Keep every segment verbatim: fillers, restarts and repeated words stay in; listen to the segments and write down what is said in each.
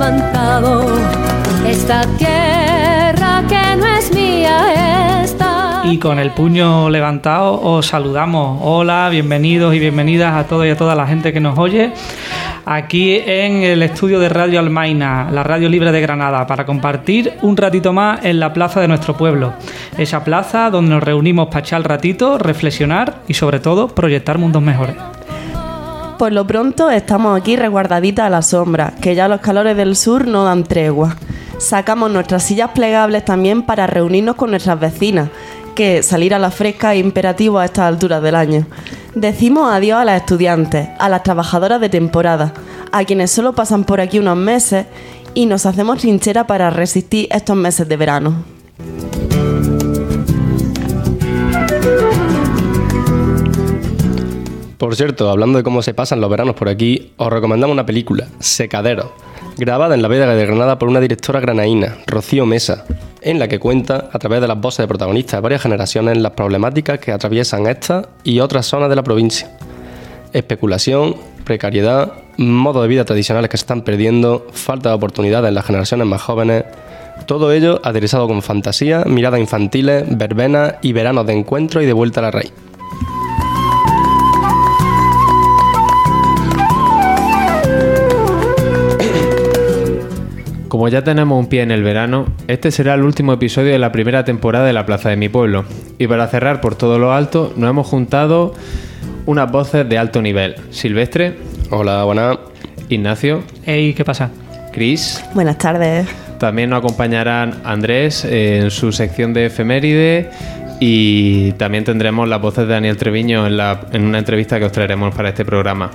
levantado esta tierra que no es mía esta. Y con el puño levantado os saludamos. Hola, bienvenidos y bienvenidas a todos y a toda la gente que nos oye aquí en el estudio de Radio Almaina, la radio libre de Granada, para compartir un ratito más en la plaza de nuestro pueblo. Esa plaza donde nos reunimos para echar el ratito, reflexionar y sobre todo proyectar mundos mejores. Por lo pronto estamos aquí resguardaditas a la sombra, que ya los calores del sur no dan tregua. Sacamos nuestras sillas plegables también para reunirnos con nuestras vecinas, que salir a la fresca es imperativo a estas alturas del año. Decimos adiós a las estudiantes, a las trabajadoras de temporada, a quienes solo pasan por aquí unos meses y nos hacemos trinchera para resistir estos meses de verano. Por cierto, hablando de cómo se pasan los veranos por aquí, os recomendamos una película, Secaderos, grabada en la Vega de Granada por una directora granaína, Rocío Mesa, en la que cuenta, a través de las voces de protagonistas de varias generaciones, las problemáticas que atraviesan esta y otras zonas de la provincia. Especulación, precariedad, modos de vida tradicionales que se están perdiendo, falta de oportunidades en las generaciones más jóvenes, todo ello aderezado con fantasía, miradas infantiles, verbenas y veranos de encuentro y de vuelta a la raíz. Como ya tenemos un pie en el verano, este será el último episodio de la primera temporada de La Plaza de mi Pueblo. Y para cerrar por todo lo alto, nos hemos juntado unas voces de alto nivel. Silvestre. Hola, buenas. Ignacio. Hey, ¿qué pasa? Cris. Buenas tardes. También nos acompañarán Andrés en su sección de efeméride. Y también tendremos las voces de Daniel Treviño en, la, en una entrevista que os traeremos para este programa.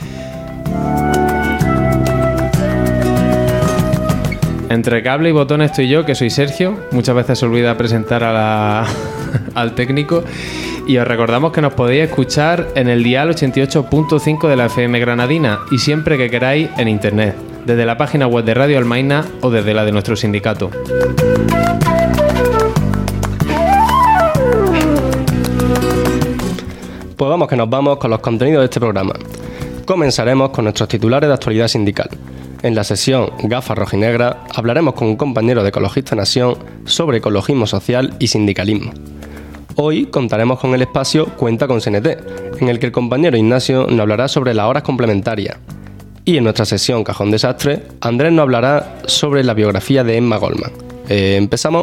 Entre cable y botón estoy yo, que soy Sergio. Muchas veces se olvida presentar a la, al técnico. Y os recordamos que nos podéis escuchar en el dial ochenta y ocho punto cinco de la F M granadina y siempre que queráis en internet, desde la página web de Radio Almaina o desde la de nuestro sindicato. Pues vamos que nos vamos con los contenidos de este programa. Comenzaremos con nuestros titulares de actualidad sindical. En la sesión Gafas Rojinegra hablaremos con un compañero de Ecologista Nación sobre ecologismo social y sindicalismo. Hoy contaremos con el espacio Cuenta con C N T, en el que el compañero Ignacio nos hablará sobre las horas complementarias. Y en nuestra sesión Cajón Desastre, Andrés nos hablará sobre la biografía de Emma Goldman. Eh, ¿Empezamos?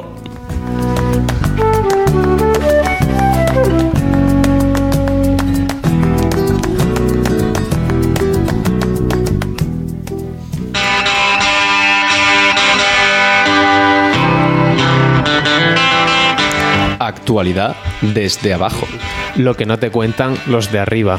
Actualidad desde abajo. Lo que no te cuentan los de arriba.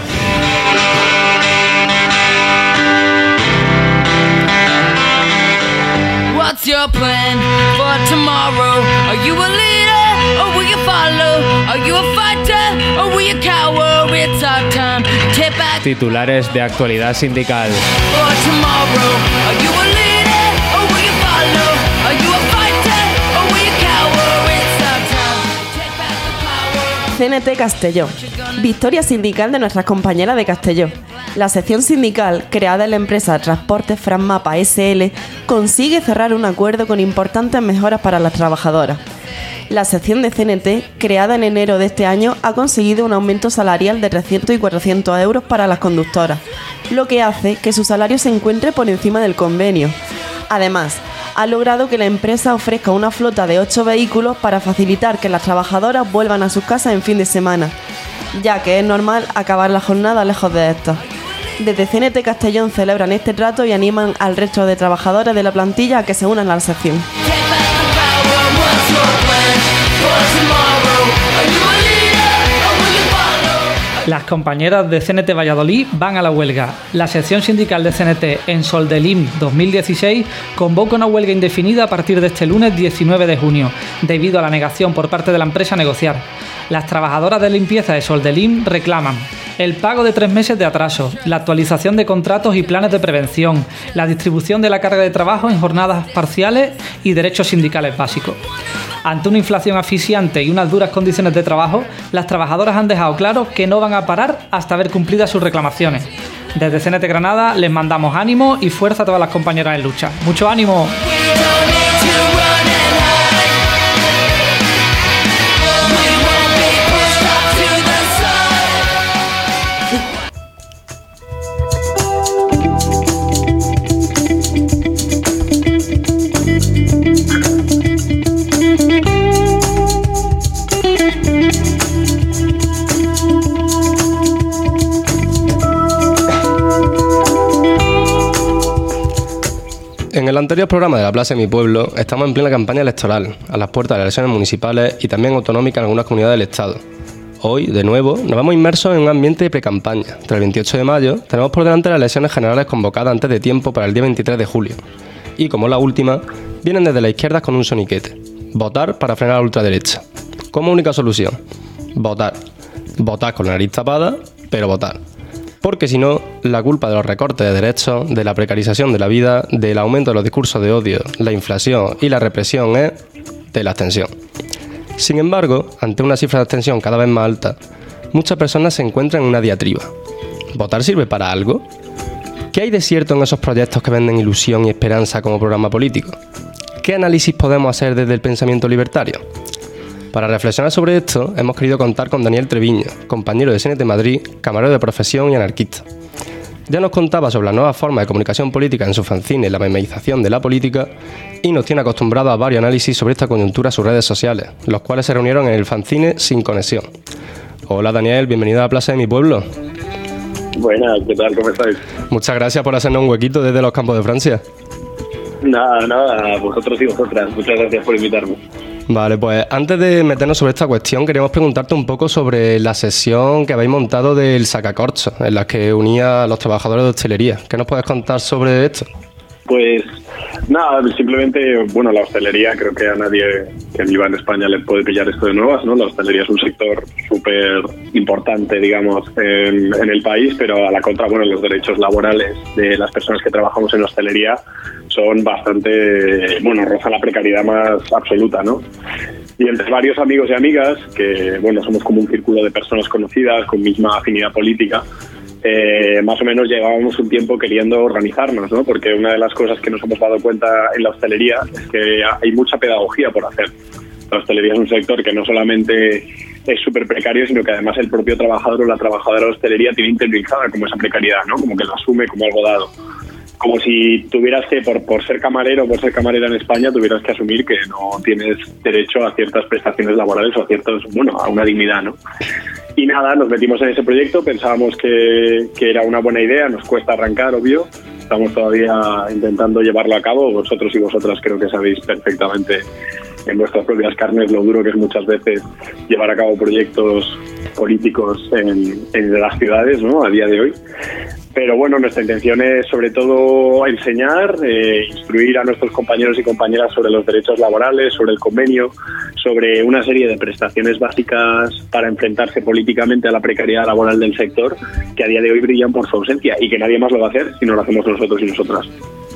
What's your plan for tomorrow? Are you a leader or will you follow? Are you a fighter or will you cower? It's our time to take back. Titulares de actualidad sindical. For tomorrow, are you a leader or will you follow? Are you a fighter or will you cower? It's our time to take back the power. C N T Castelló. Victoria sindical de nuestras compañeras de Castelló. La sección sindical, creada en la empresa Transportes Franmapa S L, consigue cerrar un acuerdo con importantes mejoras para las trabajadoras. La sección de C N T, creada en enero de este año, ha conseguido un aumento salarial de trescientos y cuatrocientos euros para las conductoras, lo que hace que su salario se encuentre por encima del convenio. Además, ha logrado que la empresa ofrezca una flota de ocho vehículos para facilitar que las trabajadoras vuelvan a sus casas en fin de semana, ya que es normal acabar la jornada lejos de estas. Desde C N T Castellón celebran este trato y animan al resto de trabajadores de la plantilla a que se unan a la sección. Las compañeras de C N T Valladolid van a la huelga. La sección sindical de C N T en Soldelim dos mil dieciséis convoca una huelga indefinida a partir de este lunes diecinueve de junio, debido a la negación por parte de la empresa a negociar. Las trabajadoras de limpieza de Soldelim reclaman el pago de tres meses de atraso, la actualización de contratos y planes de prevención, la distribución de la carga de trabajo en jornadas parciales y derechos sindicales básicos. Ante una inflación asfixiante y unas duras condiciones de trabajo, las trabajadoras han dejado claro que no van a parar hasta ver cumplidas sus reclamaciones. Desde C N T Granada les mandamos ánimo y fuerza a todas las compañeras en lucha. ¡Mucho ánimo! En el anterior programa de La Plaza de mi Pueblo, estamos en plena campaña electoral, a las puertas de las elecciones municipales y también autonómicas en algunas comunidades del Estado. Hoy, de nuevo, nos vemos inmersos en un ambiente de precampaña. Tras el veintiocho de mayo, tenemos por delante las elecciones generales convocadas antes de tiempo para el día veintitrés de julio. Y, como la última, vienen desde la izquierda con un soniquete: votar para frenar a la ultraderecha. Como única solución, votar. Votar con la nariz tapada, pero votar. Porque si no, la culpa de los recortes de derechos, de la precarización de la vida, del aumento de los discursos de odio, la inflación y la represión es de la abstención. Sin embargo, ante una cifra de abstención cada vez más alta, muchas personas se encuentran en una diatriba. ¿Votar sirve para algo? ¿Qué hay de cierto en esos proyectos que venden ilusión y esperanza como programa político? ¿Qué análisis podemos hacer desde el pensamiento libertario? Para reflexionar sobre esto, hemos querido contar con Daniel Treviño, compañero de C N T Madrid, camarero de profesión y anarquista. Ya nos contaba sobre la nueva forma de comunicación política en su fanzine, la memeización de la política, y nos tiene acostumbrado a varios análisis sobre esta coyuntura en sus redes sociales, los cuales se reunieron en el fanzine Sin Conexión. Hola Daniel, bienvenido a la Plaza de mi Pueblo. Buenas, ¿qué tal? ¿Cómo estáis? Muchas gracias por hacernos un huequito desde los campos de Francia. Nada, nada, vosotros y vosotras. Muchas gracias por invitarme. Vale, pues antes de meternos sobre esta cuestión, queríamos preguntarte un poco sobre la sesión que habéis montado del sacacorchos, en la que unía a los trabajadores de hostelería. ¿Qué nos puedes contar sobre esto? Pues nada, simplemente, bueno, la hostelería, creo que a nadie que viva en España le puede pillar esto de nuevas, ¿no? La hostelería es un sector súper importante, digamos, en, en el país, pero a la contra, bueno, los derechos laborales de las personas que trabajamos en hostelería son bastante, bueno, rozan la precariedad más absoluta, ¿no? Y entre varios amigos y amigas, que, bueno, somos como un círculo de personas conocidas con misma afinidad política, Eh, más o menos llevábamos un tiempo queriendo organizarnos, ¿no? Porque una de las cosas que nos hemos dado cuenta en la hostelería es que hay mucha pedagogía por hacer. La hostelería es un sector que no solamente es súper precario, sino que además el propio trabajador o la trabajadora de la hostelería tiene interiorizada como esa precariedad, ¿no? Como que lo asume como algo dado. Como si tuvieras que, por, por ser camarero o por ser camarera en España, tuvieras que asumir que no tienes derecho a ciertas prestaciones laborales o a ciertos, bueno, a una dignidad, ¿no? Y nada, nos metimos en ese proyecto, pensábamos que, que era una buena idea, nos cuesta arrancar, obvio, estamos todavía intentando llevarlo a cabo, vosotros y vosotras creo que sabéis perfectamente en vuestras propias carnes lo duro que es muchas veces llevar a cabo proyectos políticos en, en las ciudades, ¿no? A día de hoy. Pero bueno, nuestra intención es sobre todo enseñar, eh, instruir a nuestros compañeros y compañeras sobre los derechos laborales, sobre el convenio, sobre una serie de prestaciones básicas para enfrentarse políticamente a la precariedad laboral del sector, que a día de hoy brillan por su ausencia y que nadie más lo va a hacer si no lo hacemos nosotros y nosotras.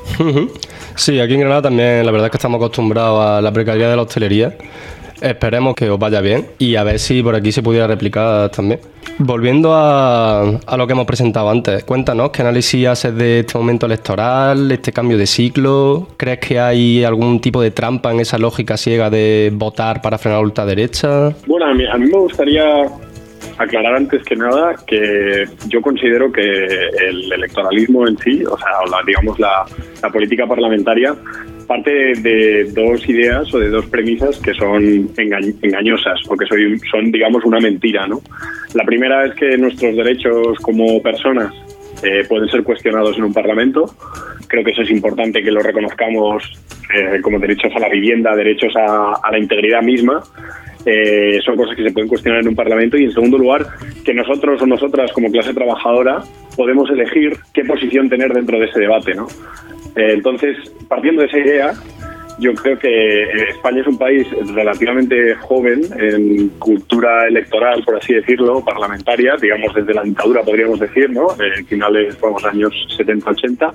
Sí, aquí en Granada también la verdad es que estamos acostumbrados a la precariedad de la hostelería. Esperemos que os vaya bien y a ver si por aquí se pudiera replicar también. Volviendo a, a lo que hemos presentado antes, cuéntanos qué análisis haces de este momento electoral, este cambio de ciclo. ¿Crees que hay algún tipo de trampa en esa lógica ciega de votar para frenar la ultraderecha? Bueno, a mí, a mí me gustaría aclarar antes que nada que yo considero que el electoralismo en sí, o sea, la, digamos la, la política parlamentaria, parte de, de dos ideas o de dos premisas que son enga- engañosas o que soy, son, digamos, una mentira, ¿no? La primera es que nuestros derechos como personas eh, pueden ser cuestionados en un parlamento. Creo que eso es importante que lo reconozcamos eh, como derechos a la vivienda, derechos a, a la integridad misma. Eh, son cosas que se pueden cuestionar en un parlamento. Y en segundo lugar, que nosotros o nosotras como clase trabajadora podemos elegir qué posición tener dentro de ese debate, ¿no? Eh, entonces, partiendo de esa idea, yo creo que España es un país relativamente joven en cultura electoral, por así decirlo, parlamentaria, digamos desde la dictadura podríamos decir, ¿no? Eh, finales, vamos, años setenta ochenta.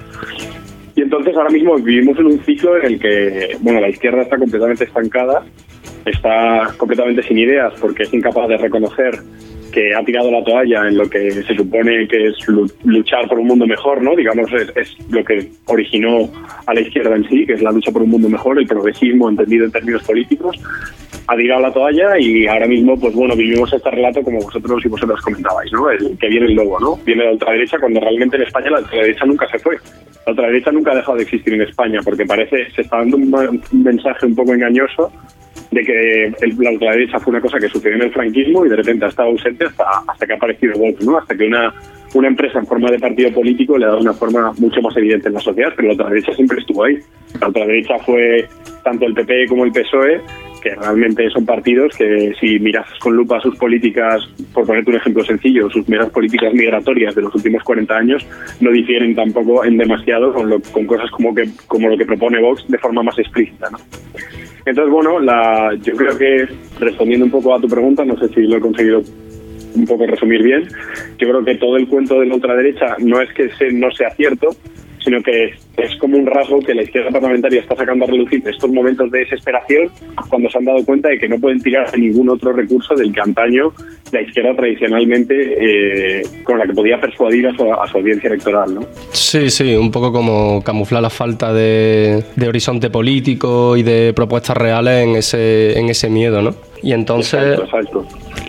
Y entonces ahora mismo vivimos en un ciclo en el que, bueno, la izquierda está completamente estancada, está completamente sin ideas porque es incapaz de reconocer que ha tirado la toalla en lo que se supone que es luchar por un mundo mejor, ¿no? Digamos, es, es lo que originó a la izquierda en sí, que es la lucha por un mundo mejor, el progresismo entendido en términos políticos. Ha tirado la toalla y ahora mismo, pues bueno, vivimos este relato como vosotros y vosotras comentabais, ¿no? El que viene el lobo, ¿no? Viene la ultraderecha cuando realmente en España la ultraderecha nunca se fue. La ultraderecha nunca ha dejado de existir en España porque parece, se está dando un, un mensaje un poco engañoso de que el, la ultraderecha fue una cosa que sucedió en el franquismo y de repente ha estado ausente hasta, hasta que ha aparecido Vox, ¿no? Hasta que una, una empresa en forma de partido político le ha dado una forma mucho más evidente en la sociedad, pero la ultraderecha siempre estuvo ahí. La ultraderecha fue tanto el P P como el P S O E, que realmente son partidos que si miras con lupa sus políticas, por ponerte un ejemplo sencillo, sus meras políticas migratorias de los últimos cuarenta años no difieren tampoco en demasiado con, lo, con cosas como, que, como lo que propone Vox de forma más explícita, ¿no? Entonces, bueno, la, yo creo que respondiendo un poco a tu pregunta, no sé si lo he conseguido un poco resumir bien, yo creo que todo el cuento de la ultraderecha no es que se, no sea cierto, sino que es como un rasgo que la izquierda parlamentaria está sacando a relucir en estos momentos de desesperación cuando se han dado cuenta de que no pueden tirar a ningún otro recurso del que antaño la izquierda tradicionalmente eh, con la que podía persuadir a su, a su audiencia electoral, ¿no? Sí, sí, un poco como camuflar la falta de, de horizonte político y de propuestas reales en ese, en ese miedo, ¿no? Y entonces, exacto, exacto.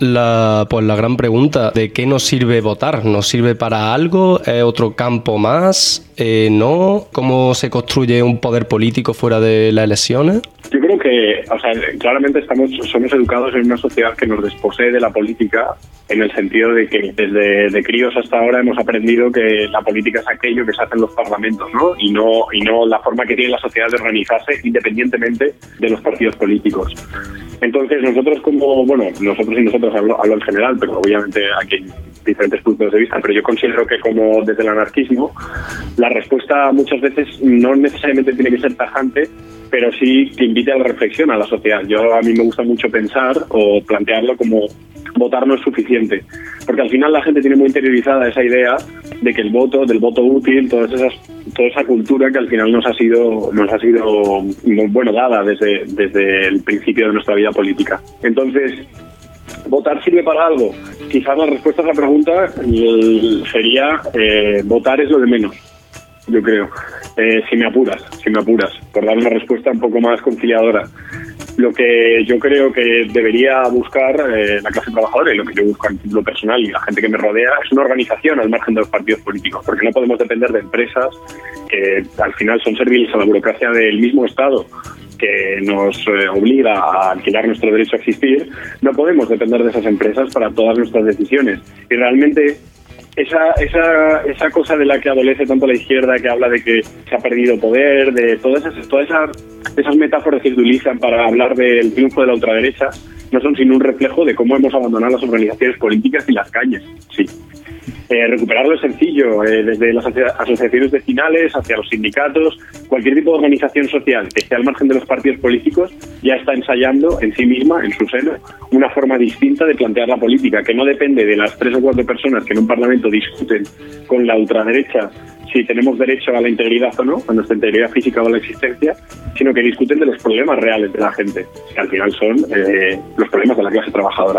La, pues la gran pregunta, ¿de qué nos sirve votar? ¿Nos sirve para algo? ¿Es otro campo más? Eh, ¿No? ¿Cómo se construye un poder político fuera de las elecciones? Yo creo que, o sea, claramente estamos, somos educados en una sociedad que nos desposee de la política, en el sentido de que desde de críos hasta ahora hemos aprendido que la política es aquello que se hace en los parlamentos, ¿no? Y no, y no la forma que tiene la sociedad de organizarse independientemente de los partidos políticos. Entonces nosotros como, bueno, nosotros y nosotros hablo, hablo en general, pero obviamente aquí hay diferentes puntos de vista, pero yo considero que como desde el anarquismo, la respuesta muchas veces no necesariamente tiene que ser tajante, pero sí que invite a la reflexión a la sociedad. Yo a mí me gusta mucho pensar o plantearlo como votar no es suficiente, porque al final la gente tiene muy interiorizada esa idea de que el voto, del voto útil, todas esas, toda esa cultura que al final nos ha sido, nos ha sido bueno dada desde, desde el principio de nuestra vida política. Entonces, ¿votar sirve para algo? Quizás la respuesta a esa pregunta sería eh, votar es lo de menos, yo creo. Eh, si me apuras, si me apuras, por dar una respuesta un poco más conciliadora. Lo que yo creo que debería buscar eh, la clase trabajadora y lo que yo busco en lo personal y la gente que me rodea es una organización al margen de los partidos políticos, porque no podemos depender de empresas que al final son serviles a la burocracia del mismo Estado que nos eh, obliga a alquilar nuestro derecho a existir. No podemos depender de esas empresas para todas nuestras decisiones. Y realmente esa esa esa cosa de la que adolece tanto la izquierda, que habla de que se ha perdido poder, de todas esas todas esas, esas metáforas que se utilizan para hablar del triunfo de la ultraderecha, no son sino un reflejo de cómo hemos abandonado las organizaciones políticas y las calles. Sí. Eh, recuperarlo es sencillo, eh, desde las asociaciones vecinales hacia los sindicatos, cualquier tipo de organización social que esté al margen de los partidos políticos ya está ensayando en sí misma, en su seno, una forma distinta de plantear la política, que no depende de las tres o cuatro personas que en un parlamento discuten con la ultraderecha si tenemos derecho a la integridad o no, a nuestra integridad física o a la existencia, sino que discuten de los problemas reales de la gente, que al final son eh, los problemas de la clase trabajadora.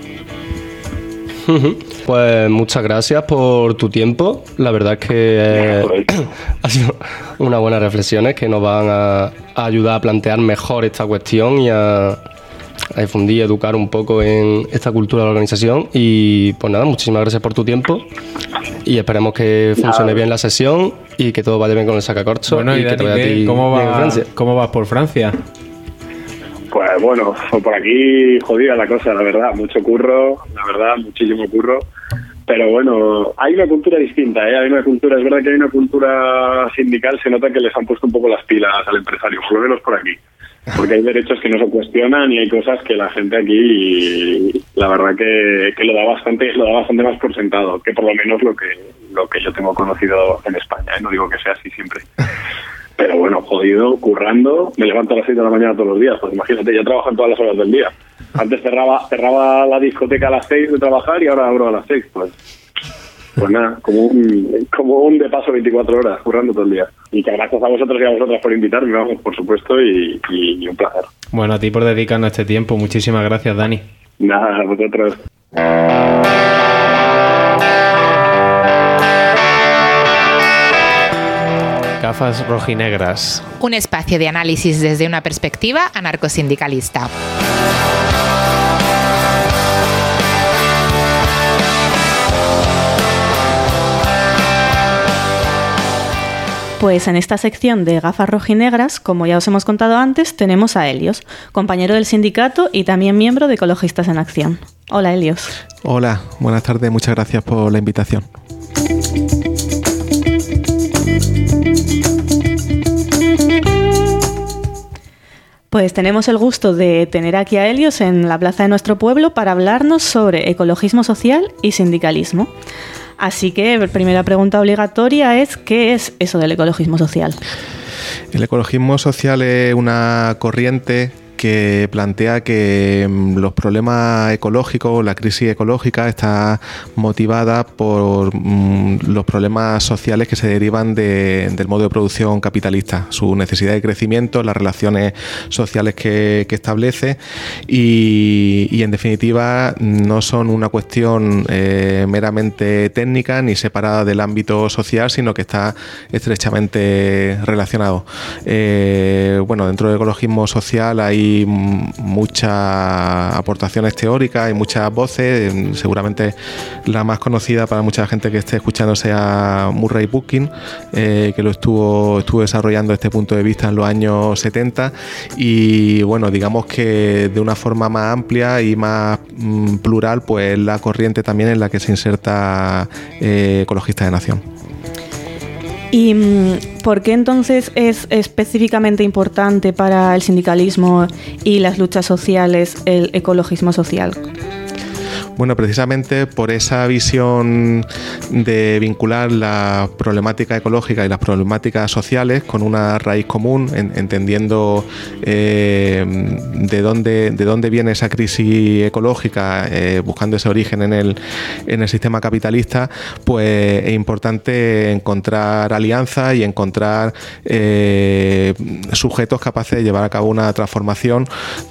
Pues muchas gracias por tu tiempo. La verdad es que eh, ha sido unas buenas reflexiones que nos van a, a ayudar a plantear mejor esta cuestión y a, a difundir, educar un poco en esta cultura de la organización. Y pues nada, muchísimas gracias por tu tiempo y esperemos que funcione nada. bien la sesión y que todo vaya bien con el sacacorcho. Bueno, y, y que te vaya a ti ¿cómo, va, Francia. ¿Cómo vas por Francia? Pues bueno, por aquí jodida la cosa, la verdad, mucho curro, la verdad, muchísimo curro, pero bueno, hay una cultura distinta, ¿eh? Hay una cultura, es verdad que hay una cultura sindical, se nota que les han puesto un poco las pilas al empresario, por lo menos por aquí, porque hay derechos que no se cuestionan y hay cosas que la gente aquí, la verdad que, que lo da bastante, lo da bastante más por sentado, que por lo menos lo que, lo que yo tengo conocido en España, ¿eh? No digo que sea así siempre. Pero bueno, jodido, currando, me levanto a las seis de la mañana todos los días, pues imagínate, yo trabajo en todas las horas del día. Antes cerraba cerraba la discoteca a las seis de trabajar y ahora abro a las seis, pues pues nada, como un, como un de paso veinticuatro horas, currando todo el día. Y que gracias a vosotros y a vosotras por invitarme, vamos, por supuesto, y, y, y un placer. Bueno, a ti por dedicarnos este tiempo, muchísimas gracias, Dani. Nada, a vosotros. Gafas rojinegras. Un espacio de análisis desde una perspectiva anarcosindicalista. Pues en esta sección de gafas rojinegras, como ya os hemos contado antes, tenemos a Helios, compañero del sindicato y también miembro de Ecologistas en Acción. Hola, Helios. Hola, buenas tardes, muchas gracias por la invitación. Pues tenemos el gusto de tener aquí a Helios en la plaza de nuestro pueblo para hablarnos sobre ecologismo social y sindicalismo. Así que la primera pregunta obligatoria es, ¿qué es eso del ecologismo social? El ecologismo social es una corriente que plantea que los problemas ecológicos, la crisis ecológica está motivada por mm, los problemas sociales que se derivan de, del modo de producción capitalista, su necesidad de crecimiento, las relaciones sociales que, que establece y, y en definitiva no son una cuestión eh, meramente técnica ni separada del ámbito social, sino que está estrechamente relacionado. Eh, bueno, dentro del ecologismo social hay muchas aportaciones teóricas y muchas voces. Seguramente la más conocida para mucha gente que esté escuchando sea Murray Bookchin, eh, que lo estuvo, estuvo desarrollando este punto de vista en los años setenta y bueno, digamos que de una forma más amplia y más mm, plural, pues la corriente también en la que se inserta eh, Ecologistas en Acción. ¿Y por qué entonces es específicamente importante para el sindicalismo y las luchas sociales el ecologismo social? Bueno, precisamente por esa visión de vincular la problemática ecológica y las problemáticas sociales con una raíz común, en, entendiendo eh, de dónde de dónde viene esa crisis ecológica, eh, buscando ese origen en el en el sistema capitalista, pues es importante encontrar alianzas y encontrar eh, sujetos capaces de llevar a cabo una transformación,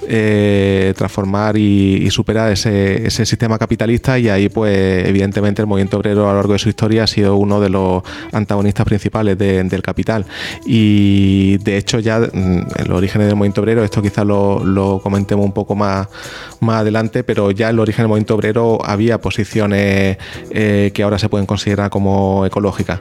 eh, transformar y, y superar ese, ese sistema capitalista, y ahí pues evidentemente el movimiento obrero a lo largo de su historia ha sido uno de los antagonistas principales de, del capital, y de hecho ya en los orígenes del movimiento obrero, esto quizás lo, lo comentemos un poco más, más adelante, pero ya en los orígenes del movimiento obrero había posiciones eh, que ahora se pueden considerar como ecológicas,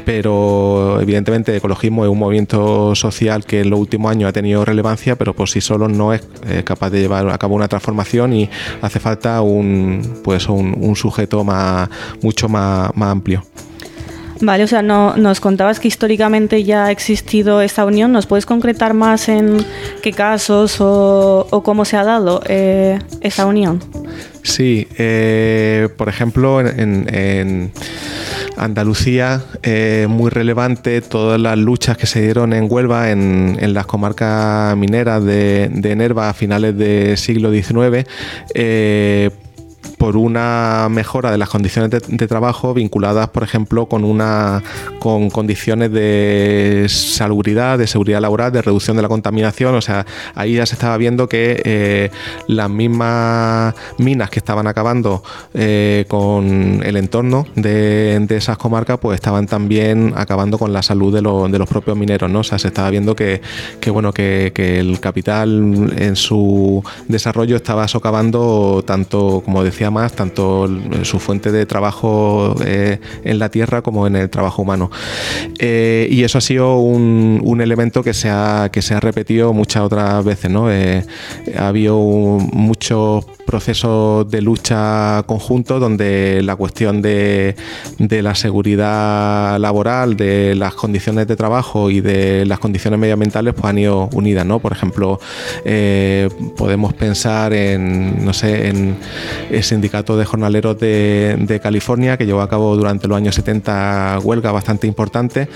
pero evidentemente el ecologismo es un movimiento social que en los últimos años ha tenido relevancia, pero por sí solo no es eh, capaz de llevar a cabo una transformación y hace falta un pues un, un sujeto más, mucho más, más amplio. Vale, o sea, no, nos contabas que históricamente ya ha existido esta unión. ¿Nos puedes concretar más en qué casos o, o cómo se ha dado eh, esa unión? Sí, eh, por ejemplo, en, en, en Andalucía, eh, muy relevante todas las luchas que se dieron en Huelva, en, en las comarcas mineras de, de Nerva a finales del siglo diecinueve, eh, por una mejora de las condiciones de, de trabajo vinculadas, por ejemplo, con una con condiciones de salubridad, de seguridad laboral, de reducción de la contaminación. O sea, ahí ya se estaba viendo que eh, las mismas minas que estaban acabando eh, con el entorno de, de esas comarcas, pues estaban también acabando con la salud de, lo, de los propios mineros, ¿no? O sea, se estaba viendo que, que bueno, que, que el capital en su desarrollo estaba socavando tanto, como decía más, tanto su fuente de trabajo eh, en la tierra como en el trabajo humano. Eh, y eso ha sido un, un elemento que se ha, que se ha repetido muchas otras veces, ¿no? Eh, ha habido muchos procesos de lucha conjuntos donde la cuestión de, de la seguridad laboral, de las condiciones de trabajo y de las condiciones medioambientales pues han ido unidas, ¿no? Por ejemplo, eh, podemos pensar en, no sé, en el sindicato de jornaleros de, de California, que llevó a cabo durante los años setenta huelga bastante importante,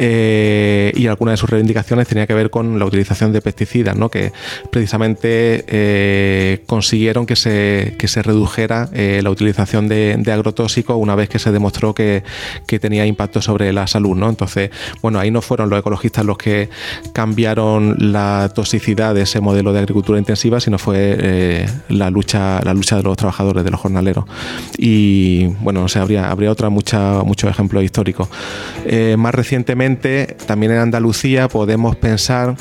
eh, y algunas de sus reivindicaciones tenía que ver con la utilización de pesticidas, ¿no? Que precisamente eh, consiguieron que se, que se redujera eh, la utilización de, de agrotóxicos una vez que se demostró que, que tenía impacto sobre la salud, ¿no? Entonces, bueno, ahí no fueron los ecologistas los que cambiaron la toxicidad de ese modelo de agricultura intensiva, sino fue eh, la lucha, la lucha de los trabajadores de de los jornaleros. Y bueno, o sea, habría, habría otra mucha, muchos ejemplos históricos. Eh, más recientemente, también en Andalucía podemos pensar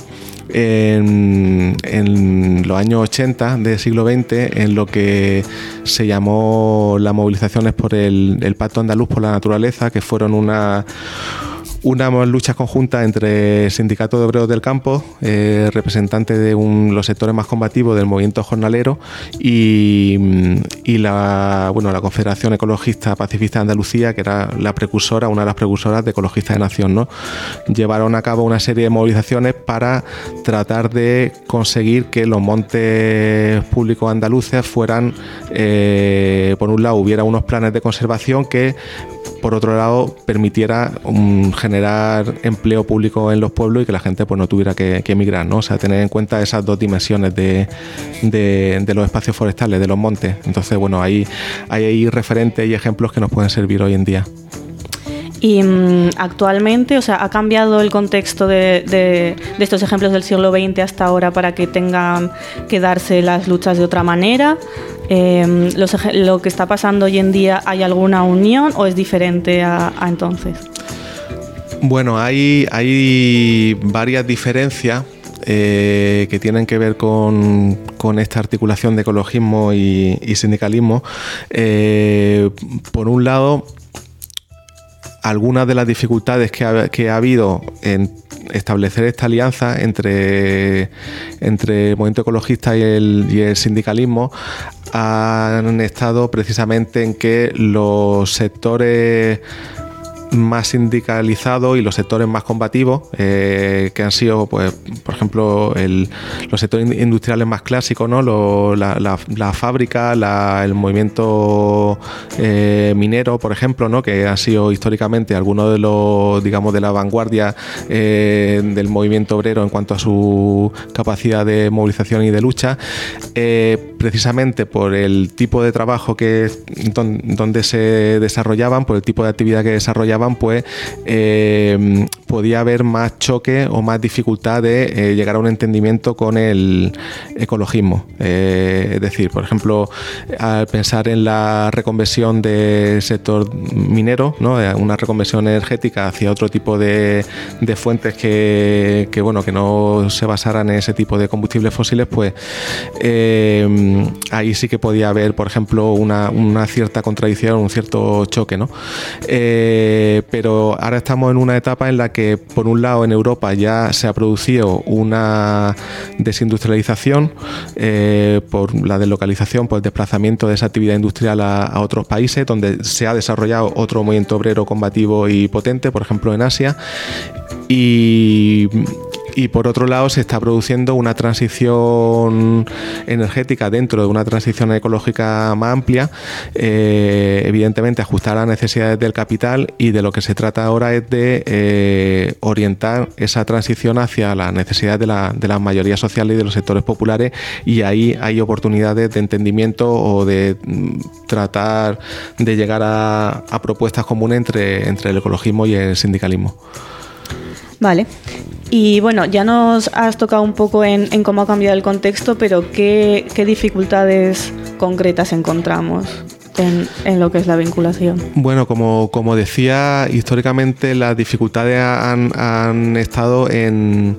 En, en los años ochenta del siglo veinte, en lo que se llamó las movilizaciones por el, el Pacto Andaluz por la Naturaleza, que fueron una unas luchas conjuntas entre sindicatos de obreros del campo, eh, representantes de un, los sectores más combativos del movimiento jornalero, y, y la, bueno, la Confederación Ecologista Pacifista de Andalucía, que era la precursora, una de las precursoras de Ecologistas de Nación, ¿no? Llevaron a cabo una serie de movilizaciones para tratar de conseguir que los montes públicos andaluces fueran, eh, por un lado, hubiera unos planes de conservación que, por otro lado, permitiera um, generar empleo público en los pueblos y que la gente pues no tuviera que, que emigrar, ¿no? O sea, tener en cuenta esas dos dimensiones de, de, de los espacios forestales, de los montes. Entonces, bueno, ahí hay, hay referentes y ejemplos que nos pueden servir hoy en día. Y um, actualmente, o sea, ¿ha cambiado el contexto de, de, de estos ejemplos del siglo veinte hasta ahora para que tengan que darse las luchas de otra manera? Eh, los, ¿Lo que está pasando hoy en día, hay alguna unión o es diferente a, a entonces? Bueno, hay, hay varias diferencias eh, que tienen que ver con, con esta articulación de ecologismo y, y sindicalismo. Eh, por un lado, algunas de las dificultades que ha, que ha habido en establecer esta alianza entre, entre el movimiento ecologista y el, y el sindicalismo han estado precisamente en que los sectores más sindicalizados y los sectores más combativos, eh, que han sido, pues, por ejemplo, el, los sectores industriales más clásicos, ¿no? Lo, la, la, la fábrica, la, el movimiento eh, minero, por ejemplo, ¿no? Que han sido históricamente algunos de los, digamos, de la vanguardia eh, del movimiento obrero en cuanto a su capacidad de movilización y de lucha, eh, precisamente por el tipo de trabajo que don, donde se desarrollaban, por el tipo de actividad que desarrollaban, pues eh, podía haber más choque o más dificultad de eh, llegar a un entendimiento con el ecologismo. Eh, es decir, por ejemplo, al pensar en la reconversión del sector minero, ¿no? Una reconversión energética hacia otro tipo de, de fuentes que, que, bueno, que no se basaran en ese tipo de combustibles fósiles, pues eh, ahí sí que podía haber, por ejemplo, una, una cierta contradicción, un cierto choque, ¿no? Eh, pero ahora estamos en una etapa en la que, por un lado, en Europa ya se ha producido una desindustrialización eh, por la deslocalización, por el desplazamiento de esa actividad industrial a, a otros países, donde se ha desarrollado otro movimiento obrero combativo y potente, por ejemplo en Asia, y Y por otro lado se está produciendo una transición energética dentro de una transición ecológica más amplia, eh, evidentemente ajustar a las necesidades del capital, y de lo que se trata ahora es de eh, orientar esa transición hacia las necesidades de, la, de las mayorías sociales y de los sectores populares, y ahí hay oportunidades de entendimiento o de tratar de llegar a, a propuestas comunes entre, entre el ecologismo y el sindicalismo. Vale. Y bueno, ya nos has tocado un poco en, en cómo ha cambiado el contexto, pero ¿qué, qué dificultades concretas encontramos en, en lo que es la vinculación? Bueno, como, como decía, históricamente las dificultades han, han estado en...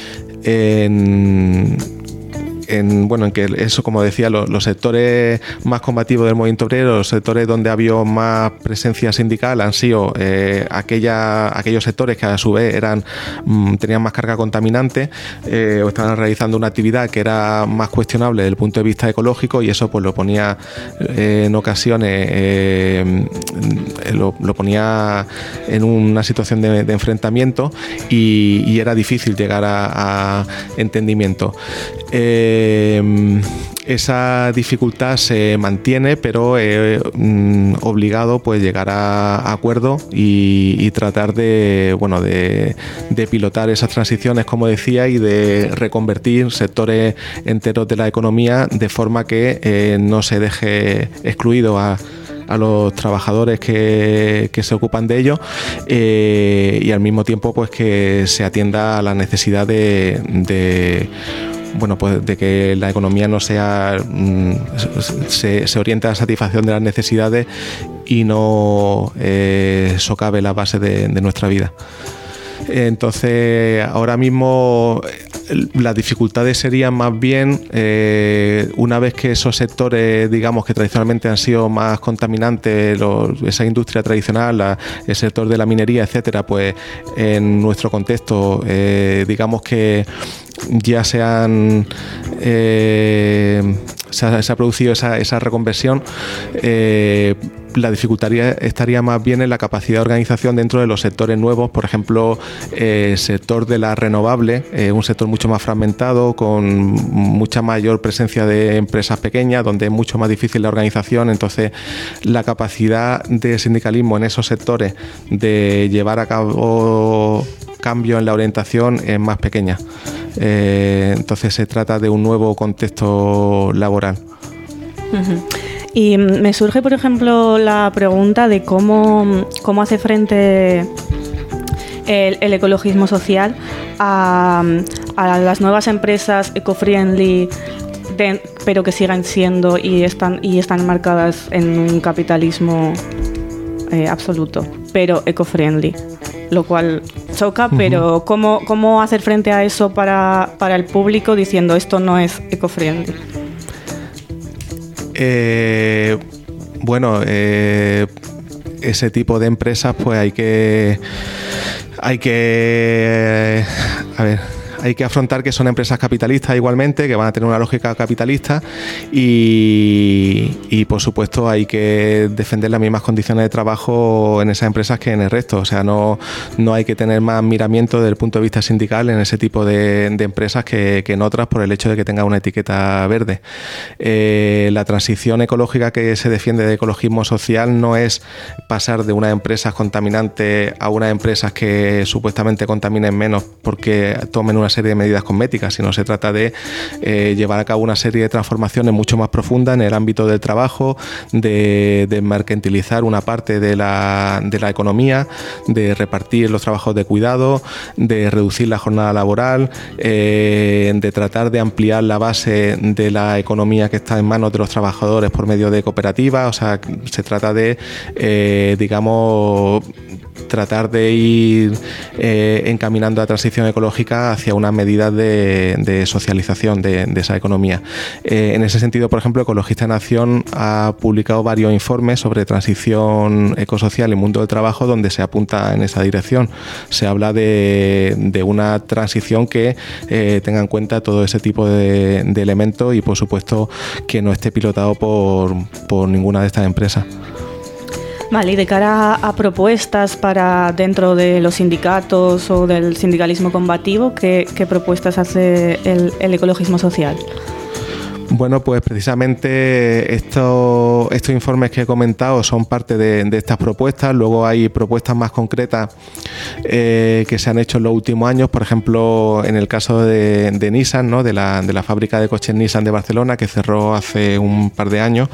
en En, bueno, en que eso, como decía, los, los sectores más combativos del movimiento obrero, los sectores donde ha habido más presencia sindical, han sido eh, aquella, aquellos sectores que a su vez eran, mmm, tenían más carga contaminante, eh, o estaban realizando una actividad que era más cuestionable desde el punto de vista ecológico, y eso pues lo ponía eh, en ocasiones eh, lo, lo ponía en una situación de, de enfrentamiento, y, y era difícil llegar a, a entendimiento. Eh, esa dificultad se mantiene, pero eh, mm, obligado pues llegar a, a acuerdo y, y tratar de, bueno, de, de pilotar esas transiciones, como decía, y de reconvertir sectores enteros de la economía de forma que eh, no se deje excluido a a los trabajadores que, que se ocupan de ello, eh, y al mismo tiempo pues que se atienda a la necesidad de, de bueno, pues de que la economía no sea mm, se, se oriente a la satisfacción de las necesidades y no eh, socave la base de, de nuestra vida. Entonces, ahora mismo las dificultades serían más bien eh, una vez que esos sectores, digamos, que tradicionalmente han sido más contaminantes, los, esa industria tradicional, la, el sector de la minería, etcétera, pues en nuestro contexto, eh, digamos que ya se han eh, se, ha, se ha producido esa, esa reconversión. eh, La dificultad estaría más bien en la capacidad de organización dentro de los sectores nuevos, por ejemplo, el eh, sector de la renovable, eh, un sector mucho más fragmentado, con mucha mayor presencia de empresas pequeñas, donde es mucho más difícil la organización. Entonces, la capacidad de sindicalismo en esos sectores de llevar a cabo cambio en la orientación es más pequeña. Eh, entonces, se trata de un nuevo contexto laboral. Uh-huh. Y me surge, por ejemplo, la pregunta de cómo, cómo hace frente el, el ecologismo social a, a las nuevas empresas eco-friendly, de, pero que sigan siendo y están, y están marcadas en un capitalismo eh, absoluto, pero eco-friendly, lo cual choca, uh-huh. Pero ¿cómo, cómo hacer frente a eso para, para el público diciendo esto no es eco-friendly? Eh, bueno, eh, ese tipo de empresas, pues hay que, hay que, a ver, hay que afrontar que son empresas capitalistas igualmente, que van a tener una lógica capitalista y, y por supuesto hay que defender las mismas condiciones de trabajo en esas empresas que en el resto. O sea, no, no hay que tener más miramiento desde el punto de vista sindical en ese tipo de, de empresas que, que en otras por el hecho de que tenga una etiqueta verde. Eh, la transición ecológica que se defiende de ecologismo social no es pasar de unas empresas contaminantes a unas empresas que supuestamente contaminen menos porque tomen una serie de medidas cosméticas, sino se trata de eh, llevar a cabo una serie de transformaciones mucho más profundas en el ámbito del trabajo, de, de mercantilizar una parte de la, de la economía, de repartir los trabajos de cuidado, de reducir la jornada laboral, eh, de tratar de ampliar la base de la economía que está en manos de los trabajadores por medio de cooperativas. O sea, se trata de, eh, digamos, tratar de ir eh, encaminando la transición ecológica hacia unas medidas de, de socialización de, de esa economía. Eh, en ese sentido, por ejemplo, Ecologistas en Acción ha publicado varios informes sobre transición ecosocial y mundo del trabajo donde se apunta en esa dirección. Se habla de, de una transición que eh, tenga en cuenta todo ese tipo de, de elementos y, por supuesto, que no esté pilotado por, por ninguna de estas empresas. Vale, y de cara a, a propuestas para dentro de los sindicatos o del sindicalismo combativo, ¿qué, qué propuestas hace el, el ecologismo social? Bueno, pues precisamente estos, estos informes que he comentado son parte de, de estas propuestas. Luego hay propuestas más concretas eh, que se han hecho en los últimos años. Por ejemplo, en el caso de, de Nissan, ¿no? de, la, de la fábrica de coches Nissan de Barcelona, que cerró hace un par de años,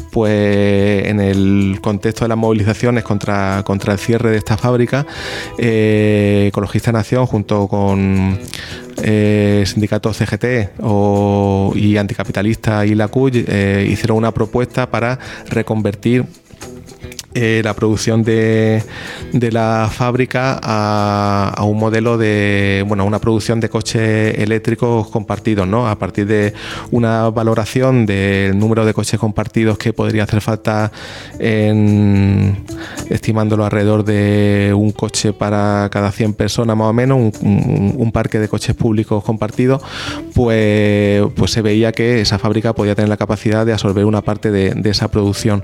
pues en el contexto de las movilizaciones contra, contra el cierre de esta fábrica, eh, Ecologistas en Acción, junto con Eh, sindicatos C G T o, y anticapitalista y la C U Y eh, hicieron una propuesta para reconvertir eh, la producción de, de la fábrica a, a un modelo de, bueno, una producción de coches eléctricos compartidos, ¿no? A partir de una valoración del número de coches compartidos que podría hacer falta, en, estimándolo alrededor de un coche para cada cien personas más o menos, un, un, un parque de coches públicos compartidos, pues, pues se veía que esa fábrica podía tener la capacidad de absorber una parte de, de esa producción.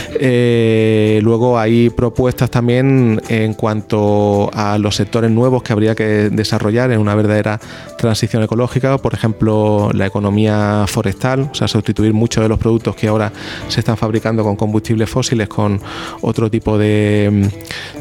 Eh, luego hay propuestas también en cuanto a los sectores nuevos que habría que desarrollar en una verdadera transición ecológica, por ejemplo la economía forestal, o sea, sustituir muchos de los productos que ahora se están fabricando con combustibles fósiles con otro tipo de,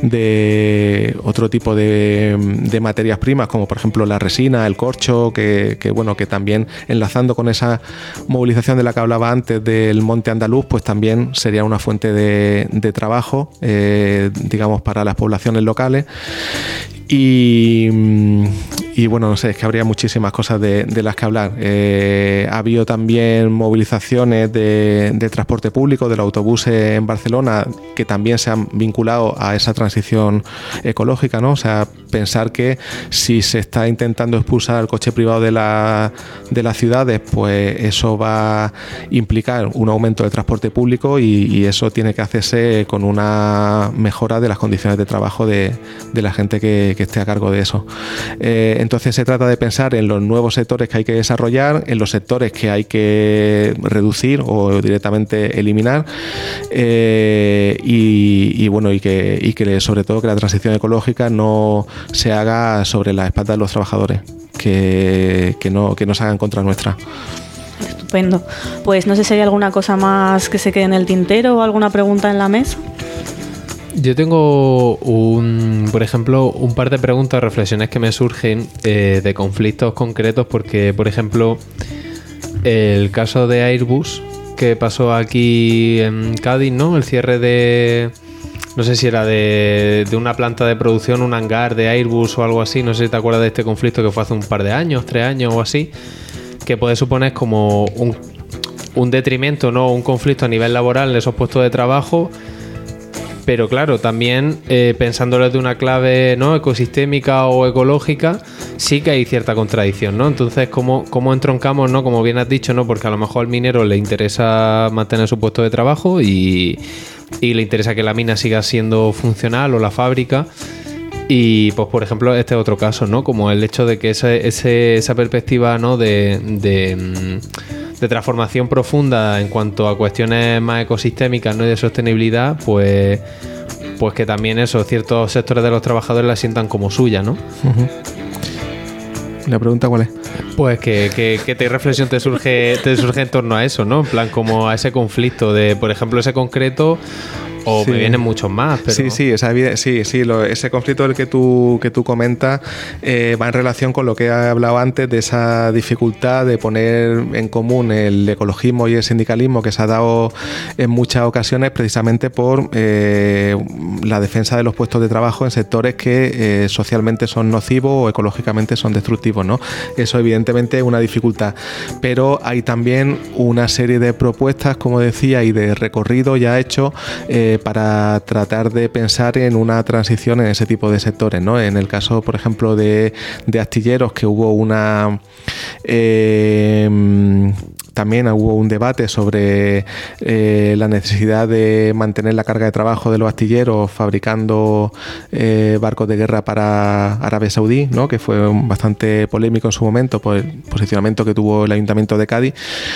de otro tipo de, de materias primas, como por ejemplo la resina, el corcho, que, que bueno, que también enlazando con esa movilización de la que hablaba antes del monte andaluz, pues también sería una fuente de, de trabajo, eh, digamos, para las poblaciones locales. Y, y bueno, no sé, es que habría muchísimas cosas de, de las que hablar. Eh, ha habido también movilizaciones de, de transporte público, de los autobuses en Barcelona, que también se han vinculado a esa transición ecológica, ¿no? O sea, pensar que si se está intentando expulsar el coche privado de, la, de las ciudades, pues eso va a implicar un aumento del transporte público y, y eso tiene que hacerse con una mejora de las condiciones de trabajo de, de la gente que, que esté a cargo de eso. Eh, entonces se trata de pensar en los nuevos sectores que hay que desarrollar, en los sectores que hay que reducir o directamente eliminar eh, y, y bueno y que, y que sobre todo que la transición ecológica no se haga sobre la espalda de los trabajadores, que, que, no, que no se hagan contra nuestra. Estupendo. Pues no sé si hay alguna cosa más que se quede en el tintero o alguna pregunta en la mesa. Yo tengo, un, por ejemplo, un par de preguntas o reflexiones que me surgen eh, de conflictos concretos porque, por ejemplo, el caso de Airbus que pasó aquí en Cádiz, ¿no? El cierre de... No sé si era de, de una planta de producción, un hangar de Airbus o algo así. No sé si te acuerdas de este conflicto que fue hace un par de años, tres años o así, que puede suponer como un, un detrimento, ¿no? Un conflicto a nivel laboral en esos puestos de trabajo. Pero claro, también eh, pensándolo desde una clave, ¿no? Ecosistémica o ecológica, sí que hay cierta contradicción, ¿no? Entonces, ¿cómo, cómo entroncamos, ¿no? Como bien has dicho, ¿no? Porque a lo mejor al minero le interesa mantener su puesto de trabajo y, y le interesa que la mina siga siendo funcional o la fábrica. Y pues por ejemplo este es otro caso, ¿no? Como el hecho de que ese, ese, esa perspectiva, ¿no? de, de, de transformación profunda en cuanto a cuestiones más ecosistémicas, ¿no? Y de sostenibilidad, pues, pues que también eso, ciertos sectores de los trabajadores la sientan como suya, ¿no? Uh-huh. ¿La pregunta cuál es? Pues que, que, que te reflexión te surge, te surge en torno a eso, ¿no? En plan como a ese conflicto de, por ejemplo, ese concreto. O sí. Me vienen muchos más, pero... Sí, sí, esa, sí, sí lo, ese conflicto del que tú, que tú comentas eh, va en relación con lo que he hablado antes de esa dificultad de poner en común el ecologismo y el sindicalismo que se ha dado en muchas ocasiones precisamente por eh, la defensa de los puestos de trabajo en sectores que eh, socialmente son nocivos o ecológicamente son destructivos, ¿no? Eso evidentemente es una dificultad, pero hay también una serie de propuestas, como decía, y de recorrido ya hecho eh, para tratar de pensar en una transición en ese tipo de sectores, ¿no? En el caso, por ejemplo, de, de astilleros, que hubo una... Eh, también hubo un debate sobre eh, la necesidad de mantener la carga de trabajo de los astilleros fabricando eh, barcos de guerra para Arabia Saudí, ¿no? Que fue bastante polémico en su momento por el posicionamiento que tuvo el Ayuntamiento de Cádiz.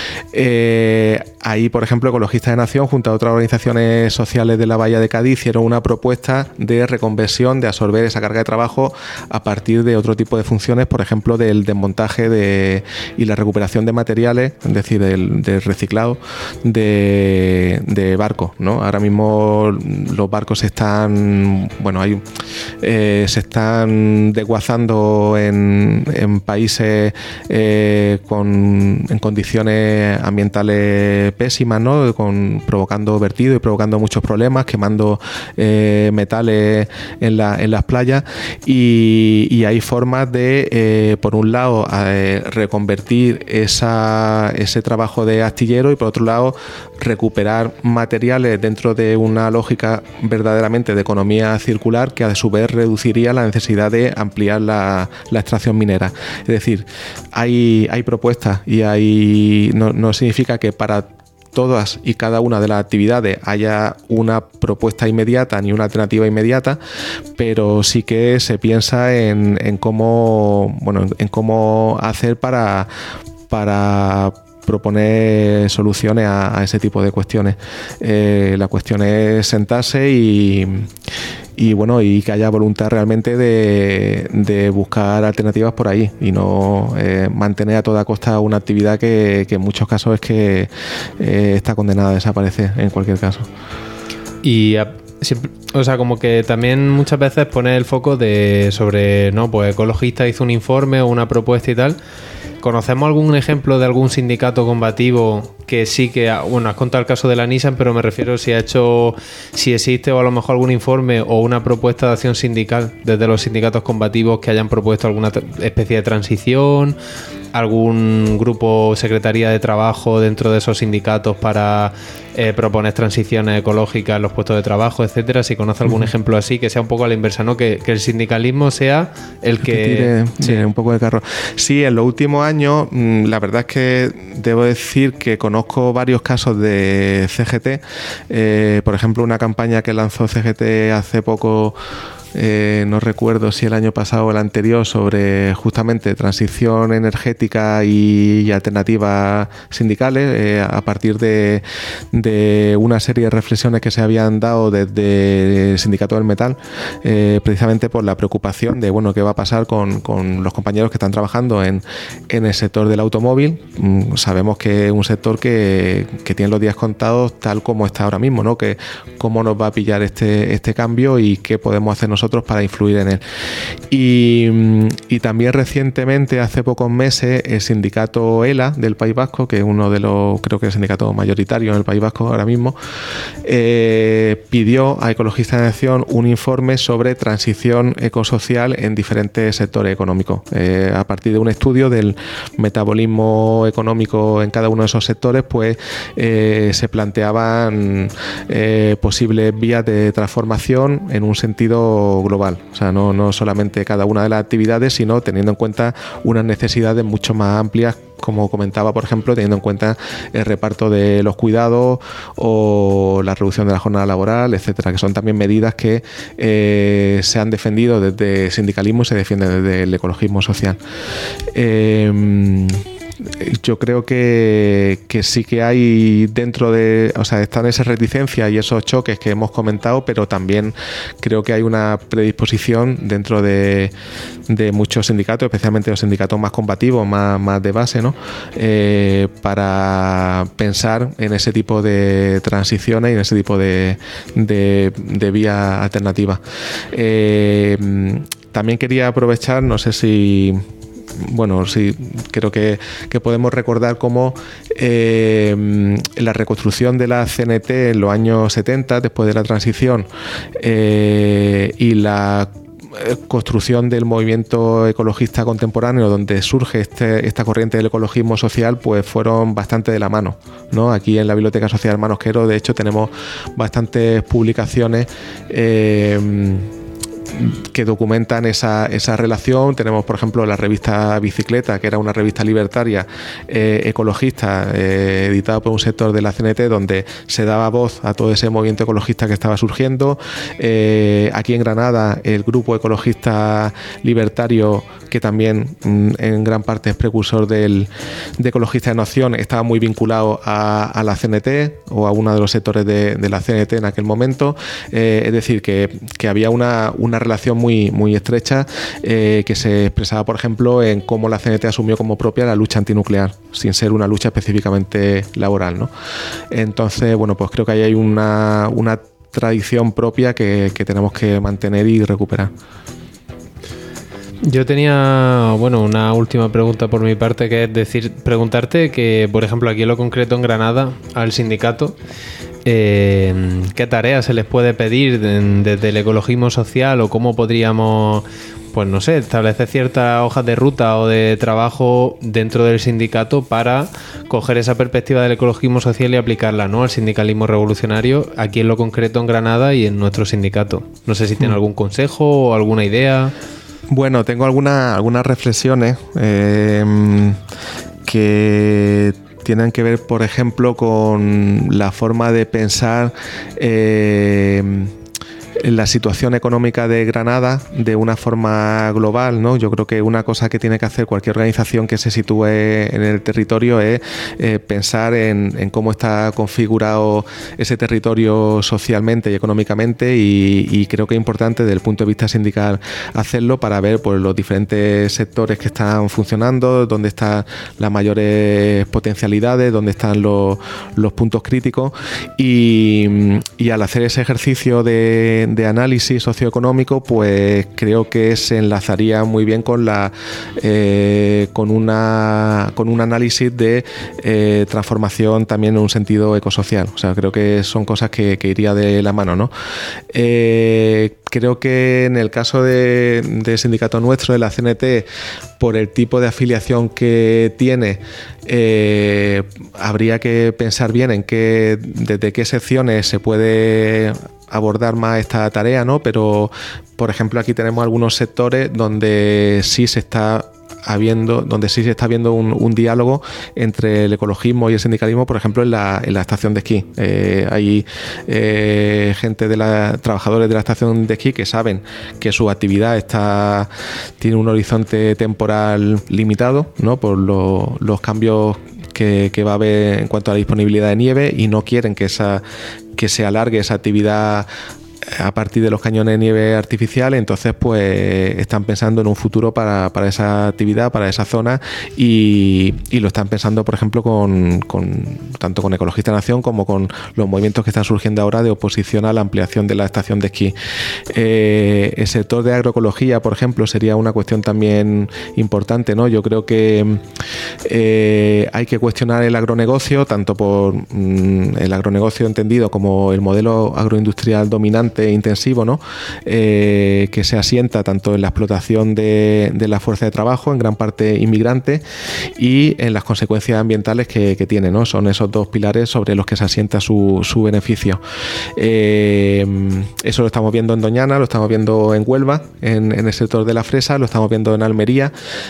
Eh, ahí, por ejemplo, Ecologistas de Nación, junto a otras organizaciones sociales de la Bahía de Cádiz, hicieron una propuesta de reconversión, de absorber esa carga de trabajo a partir de otro tipo de funciones, por ejemplo, del desmontaje de, y la recuperación de materiales, es decir, Del, del reciclado de, de barcos, ¿no? Ahora mismo los barcos están, bueno, hay, eh, se están desguazando en, en países eh, con, en condiciones ambientales pésimas, ¿no? Con, provocando vertido y provocando muchos problemas, quemando eh, metales en, la, en las playas y, y hay formas de, eh, por un lado, eh, reconvertir esa, ese trabajo de astillero y por otro lado recuperar materiales dentro de una lógica verdaderamente de economía circular que a su vez reduciría la necesidad de ampliar la, la extracción minera. Es decir, hay, hay propuestas y hay, no, no significa que para todas y cada una de las actividades haya una propuesta inmediata ni una alternativa inmediata, pero sí que se piensa en, en cómo, bueno, en cómo hacer para para proponer soluciones a, a ese tipo de cuestiones. Eh, la cuestión es sentarse y, y bueno, y que haya voluntad realmente de, de buscar alternativas por ahí y no eh, mantener a toda costa una actividad que, que en muchos casos es que eh, está condenada a desaparecer en cualquier caso. Y a, siempre, o sea, como que también muchas veces pone el foco de sobre, no, pues Ecologista hizo un informe o una propuesta y tal. ¿Conocemos algún ejemplo de algún sindicato combativo que sí que, bueno, has contado el caso de la Nissan, pero me refiero si ha hecho, si existe o a lo mejor algún informe o una propuesta de acción sindical desde los sindicatos combativos que hayan propuesto alguna especie de transición, algún grupo, secretaría de trabajo dentro de esos sindicatos para eh, proponer transiciones ecológicas en los puestos de trabajo, etcétera. Si conoce algún uh-huh. ejemplo así, que sea un poco a la inversa, ¿no? Que, que el sindicalismo sea el que, que tire, sí. tire un poco de carro. Sí, en los últimos años, la verdad es que debo decir que conozco varios casos de C G T. Eh, por ejemplo, una campaña que lanzó C G T hace poco. Eh, no recuerdo si el año pasado o el anterior, sobre justamente transición energética y, y alternativas sindicales, eh, a partir de, de una serie de reflexiones que se habían dado desde el Sindicato del Metal, eh, precisamente por la preocupación de, bueno, qué va a pasar con, con los compañeros que están trabajando en, en el sector del automóvil. Mm, sabemos que es un sector que, que tiene los días contados tal como está ahora mismo, ¿no? Que cómo nos va a pillar este, este cambio y qué podemos hacer nosotros para influir en él. Y, y también recientemente, hace pocos meses, el sindicato ELA del País Vasco, que es uno de los, creo que el sindicato mayoritario en el País Vasco ahora mismo, eh, pidió a Ecologistas en Acción un informe sobre transición ecosocial en diferentes sectores económicos. Eh, a partir de un estudio del metabolismo económico en cada uno de esos sectores, pues eh, se planteaban eh, posibles vías de transformación en un sentido global, o sea, no, no solamente cada una de las actividades, sino teniendo en cuenta unas necesidades mucho más amplias, como comentaba, por ejemplo, teniendo en cuenta el reparto de los cuidados o la reducción de la jornada laboral, etcétera, que son también medidas que eh, se han defendido desde el sindicalismo y se defienden desde el ecologismo social. Eh, Yo creo que, que sí que hay dentro de, o sea, están esas reticencias y esos choques que hemos comentado, pero también creo que hay una predisposición dentro de, de muchos sindicatos, especialmente los sindicatos más combativos, más, más de base, ¿no? Eh, para pensar en ese tipo de transiciones y en ese tipo de, de, de vías alternativas. Eh, también quería aprovechar, no sé si... Bueno, sí, creo que, que podemos recordar cómo eh, la reconstrucción de la C N T en los años setenta, después de la transición, eh, y la construcción del movimiento ecologista contemporáneo, donde surge este, esta corriente del ecologismo social, pues fueron bastante de la mano, ¿no? Aquí en la Biblioteca Social Hermanos Quero, de hecho, tenemos bastantes publicaciones eh, que documentan esa, esa relación. Tenemos, por ejemplo, la revista Bicicleta, que era una revista libertaria eh, ecologista, eh, editada por un sector de la C N T, donde se daba voz a todo ese movimiento ecologista que estaba surgiendo. Eh, aquí en Granada, el grupo ecologista libertario, que también mm, en gran parte es precursor del, de Ecologistas en Acción, estaba muy vinculado a, a la C N T o a uno de los sectores de, de la C N T en aquel momento. Eh, es decir, que, que había una, una relación muy, muy estrecha eh, que se expresaba, por ejemplo, en cómo la C N T asumió como propia la lucha antinuclear, sin ser una lucha específicamente laboral, ¿no? Entonces, bueno, pues creo que ahí hay una, una tradición propia que, que tenemos que mantener y recuperar. Yo tenía, bueno, una última pregunta por mi parte, que es decir, preguntarte que, por ejemplo, aquí en lo concreto en Granada, al sindicato, eh, ¿qué tareas se les puede pedir de, desde el ecologismo social, o cómo podríamos, pues no sé, establecer ciertas hojas de ruta o de trabajo dentro del sindicato para coger esa perspectiva del ecologismo social y aplicarla, ¿no?, al sindicalismo revolucionario, aquí en lo concreto en Granada y en nuestro sindicato? No sé si tiene algún consejo o alguna idea. Bueno, tengo alguna, algunas reflexiones eh, que tienen que ver, por ejemplo, con la forma de pensar eh, la situación económica de Granada de una forma global, ¿no? Yo creo que una cosa que tiene que hacer cualquier organización que se sitúe en el territorio es eh, pensar en, en cómo está configurado ese territorio socialmente y económicamente, y, y creo que es importante desde el punto de vista sindical hacerlo para ver, pues, los diferentes sectores que están funcionando, dónde están las mayores potencialidades, dónde están los, los puntos críticos, y, y al hacer ese ejercicio de de análisis socioeconómico, pues creo que se enlazaría muy bien con la eh, con una con un análisis de eh, transformación también en un sentido ecosocial. O sea, creo que son cosas que, que iría de la mano, ¿no? Eh, creo que en el caso de, de sindicato nuestro, de la C N T, por el tipo de afiliación que tiene, eh, habría que pensar bien en qué, desde qué secciones se puede abordar más esta tarea, ¿no? Pero, por ejemplo, aquí tenemos algunos sectores donde sí se está habiendo, donde sí se está viendo un, un diálogo entre el ecologismo y el sindicalismo, por ejemplo, en la, en la estación de esquí. Eh, hay eh, gente de la, trabajadores de la estación de esquí que saben que su actividad está tiene un horizonte temporal limitado, ¿no? Por lo, los cambios que, que va a haber en cuanto a la disponibilidad de nieve, y no quieren que esa que se alargue esa actividad a partir de los cañones de nieve artificiales. Entonces pues están pensando en un futuro para, para esa actividad, para esa zona, y, y lo están pensando, por ejemplo, con, con tanto con Ecologista Nación como con los movimientos que están surgiendo ahora de oposición a la ampliación de la estación de esquí. Eh, el sector de agroecología, por ejemplo, sería una cuestión también importante, ¿no? Yo creo que eh, hay que cuestionar el agronegocio, tanto por mm, el agronegocio entendido como el modelo agroindustrial dominante intensivo, ¿no? Eh, que se asienta tanto en la explotación de, de la fuerza de trabajo, en gran parte inmigrante, y en las consecuencias ambientales que, que tiene, ¿no? Son esos dos pilares sobre los que se asienta su, su beneficio. Eh, eso lo estamos viendo en Doñana, lo estamos viendo en Huelva, en, en el sector de la fresa, lo estamos viendo en Almería,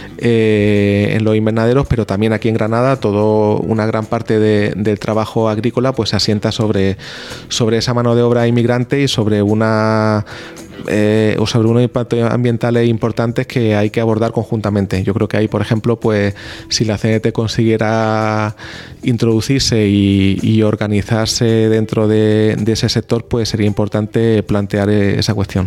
eh, en los invernaderos, pero también aquí en Granada, todo, una gran parte de, del trabajo agrícola pues se asienta sobre, sobre esa mano de obra inmigrante y sobre una eh, o sobre unos impactos ambientales importantes que hay que abordar conjuntamente. Yo creo que ahí, por ejemplo, pues si la C N T consiguiera introducirse y, y organizarse dentro de, de ese sector, pues sería importante plantear esa cuestión.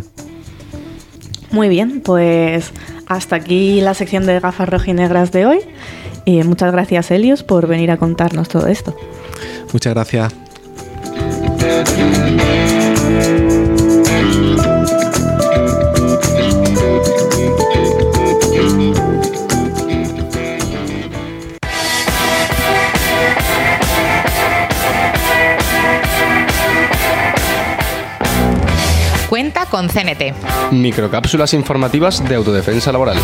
Muy bien, pues hasta aquí la sección de gafas rojinegras de hoy. Y muchas gracias, Helios, por venir a contarnos todo esto. Muchas gracias. Cuenta con C N T. Microcápsulas informativas de autodefensa laboral.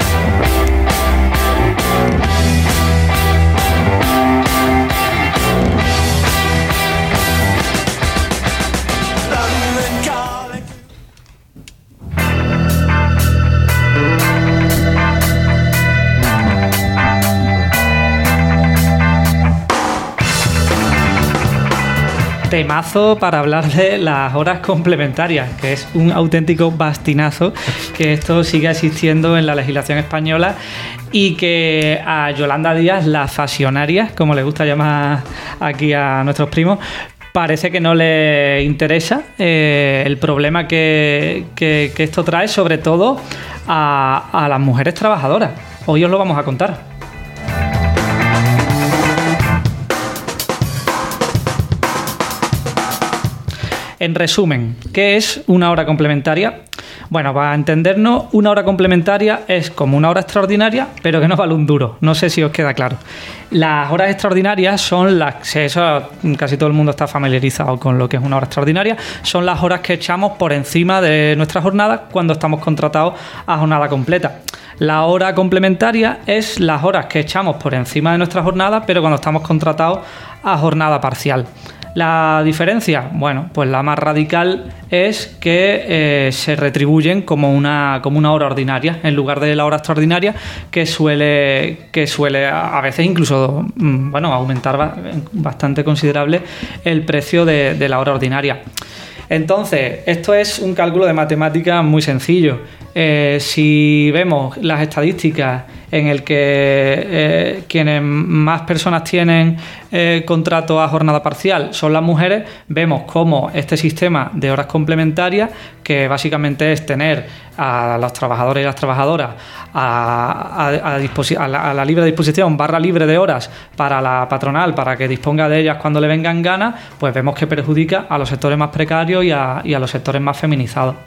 Temazo para hablar de las horas complementarias, que es un auténtico bastinazo que esto sigue existiendo en la legislación española, y que a Yolanda Díaz, la fasionaria, como le gusta llamar aquí a nuestros primos, parece que no le interesa eh, el problema que, que, que esto trae, sobre todo a, a las mujeres trabajadoras. Hoy os lo vamos a contar. En resumen, ¿qué es una hora complementaria? Bueno, para entendernos, una hora complementaria es como una hora extraordinaria, pero que no vale un duro. No sé si os queda claro. Las horas extraordinarias son las... Eso, casi todo el mundo está familiarizado con lo que es una hora extraordinaria. Son las horas que echamos por encima de nuestra jornada cuando estamos contratados a jornada completa. La hora complementaria es las horas que echamos por encima de nuestra jornada, pero cuando estamos contratados a jornada parcial. La diferencia, bueno, pues la más radical es que eh, se retribuyen como una, como una hora ordinaria en lugar de la hora extraordinaria, que suele, que suele a veces incluso bueno, aumentar bastante considerable el precio de, de la hora ordinaria. Entonces, esto es un cálculo de matemáticas muy sencillo. Eh, si vemos las estadísticas en el que eh, quienes más personas tienen eh, contrato a jornada parcial son las mujeres, vemos cómo este sistema de horas complementarias, que básicamente es tener a los trabajadores y las trabajadoras a, a, a, disposi- a, la, a la libre disposición, barra libre de horas para la patronal, para que disponga de ellas cuando le vengan ganas, pues vemos que perjudica a los sectores más precarios y a, y a los sectores más feminizados.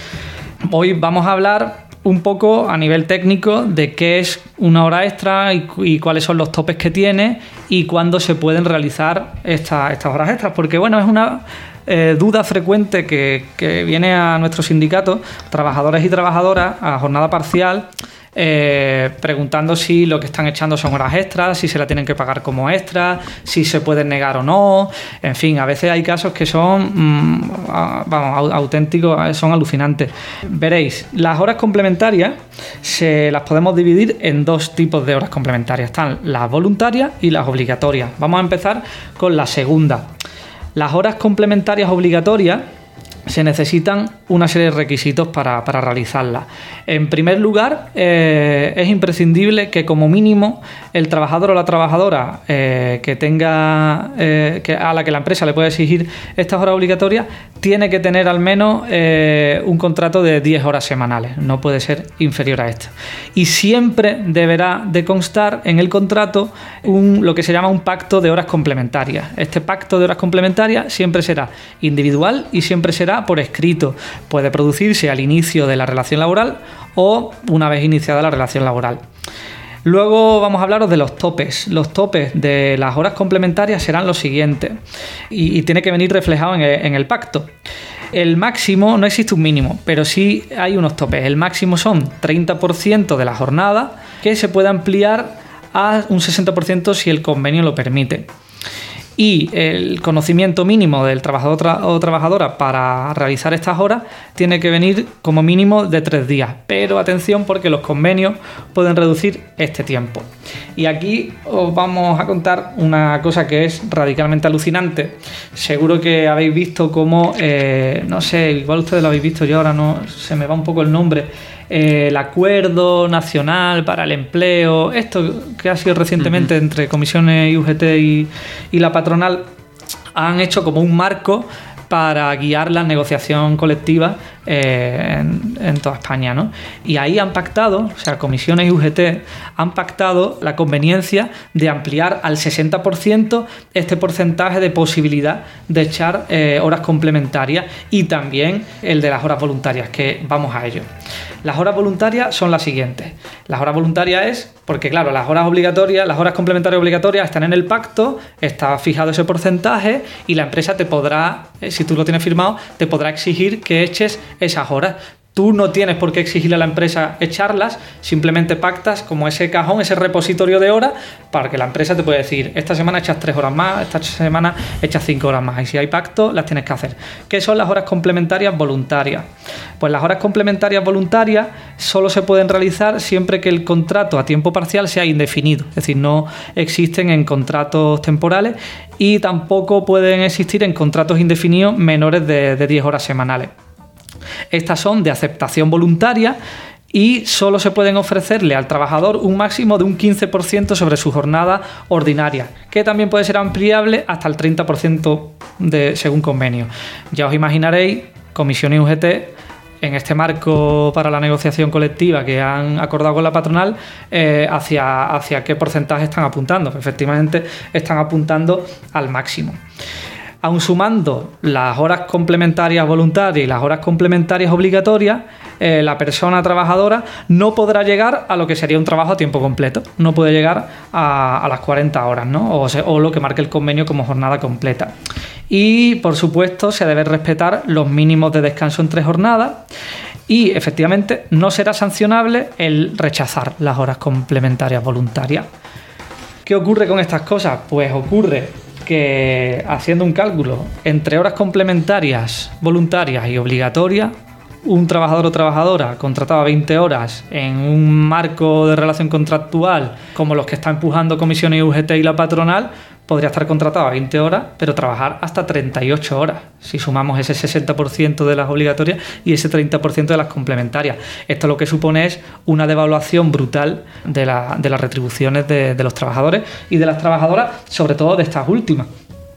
Hoy vamos a hablar un poco a nivel técnico de qué es una hora extra y, y cuáles son los topes que tiene y cuándo se pueden realizar esta, estas horas extras, porque bueno, es una eh, duda frecuente que, que viene a nuestro sindicato, trabajadores y trabajadoras a jornada parcial, Eh, preguntando si lo que están echando son horas extras, si se la tienen que pagar como extra, si se pueden negar o no. En fin, a veces hay casos que son mmm, vamos, auténticos, son alucinantes. Veréis, las horas complementarias se las podemos dividir en dos tipos de horas complementarias. Están las voluntarias y las obligatorias. Vamos a empezar con la segunda. Las horas complementarias obligatorias se necesitan una serie de requisitos para, para realizarlas. En primer lugar, eh, es imprescindible que como mínimo el trabajador o la trabajadora eh, que tenga eh, que a la que la empresa le pueda exigir estas horas obligatorias tiene que tener al menos eh, un contrato de diez horas semanales, no puede ser inferior a esto. Y siempre deberá de constar en el contrato un, lo que se llama un pacto de horas complementarias. Este pacto de horas complementarias siempre será individual y siempre será por escrito. Puede producirse al inicio de la relación laboral o una vez iniciada la relación laboral. Luego vamos a hablaros de los topes. Los topes de las horas complementarias serán los siguientes y, y tiene que venir reflejado en el, en el pacto. El máximo, no existe un mínimo, pero sí hay unos topes. El máximo son treinta por ciento de la jornada, que se puede ampliar a un sesenta por ciento si el convenio lo permite. Y el conocimiento mínimo del trabajador tra- o trabajadora para realizar estas horas tiene que venir como mínimo de tres días. Pero atención, porque los convenios pueden reducir este tiempo. Y aquí os vamos a contar una cosa que es radicalmente alucinante. Seguro que habéis visto cómo, eh, no sé, igual ustedes lo habéis visto, yo ahora no se me va un poco el nombre. Eh, el Acuerdo Nacional para el Empleo, esto que ha sido recientemente uh-huh. entre comisiones y U G T y, y la patronal, han hecho como un marco para guiar la negociación colectiva eh, en, en toda España, ¿no? Y ahí han pactado, o sea, comisiones y U G T han pactado la conveniencia de ampliar al sesenta por ciento este porcentaje de posibilidad de echar eh, horas complementarias y también el de las horas voluntarias, que vamos a ello. Las horas voluntarias son las siguientes. Las horas voluntarias es, porque claro, las horas obligatorias, las horas complementarias obligatorias están en el pacto, está fijado ese porcentaje y la empresa te podrá, si tú lo tienes firmado, te podrá exigir que eches esas horas. Tú no tienes por qué exigirle a la empresa echarlas, simplemente pactas como ese cajón, ese repositorio de horas, para que la empresa te pueda decir, esta semana echas tres horas más, esta semana echas cinco horas más, y si hay pacto, las tienes que hacer. ¿Qué son las horas complementarias voluntarias? Pues las horas complementarias voluntarias solo se pueden realizar siempre que el contrato a tiempo parcial sea indefinido, es decir, no existen en contratos temporales y tampoco pueden existir en contratos indefinidos menores de, de diez horas semanales. Estas son de aceptación voluntaria y solo se pueden ofrecerle al trabajador un máximo de un quince por ciento sobre su jornada ordinaria, que también puede ser ampliable hasta el treinta por ciento de, según convenio. Ya os imaginaréis, Comisión y U G T, en este marco para la negociación colectiva que han acordado con la patronal, eh, hacia, hacia qué porcentaje están apuntando. Efectivamente, están apuntando al máximo. Aun sumando las horas complementarias voluntarias y las horas complementarias obligatorias, eh, la persona trabajadora no podrá llegar a lo que sería un trabajo a tiempo completo. No puede llegar a, a las cuarenta horas, ¿no? O, se, o lo que marque el convenio como jornada completa. Y, por supuesto, se deben respetar los mínimos de descanso entre jornadas y, efectivamente, no será sancionable el rechazar las horas complementarias voluntarias. ¿Qué ocurre con estas cosas? Pues ocurre que, haciendo un cálculo entre horas complementarias, voluntarias y obligatorias, un trabajador o trabajadora contrataba veinte horas en un marco de relación contractual como los que está empujando Comisiones y U G T y la patronal, podría estar contratado a veinte horas, pero trabajar hasta treinta y ocho horas, si sumamos ese sesenta por ciento de las obligatorias y ese treinta por ciento de las complementarias. Esto lo que supone es una devaluación brutal de, la, de las retribuciones de, de los trabajadores y de las trabajadoras, sobre todo de estas últimas.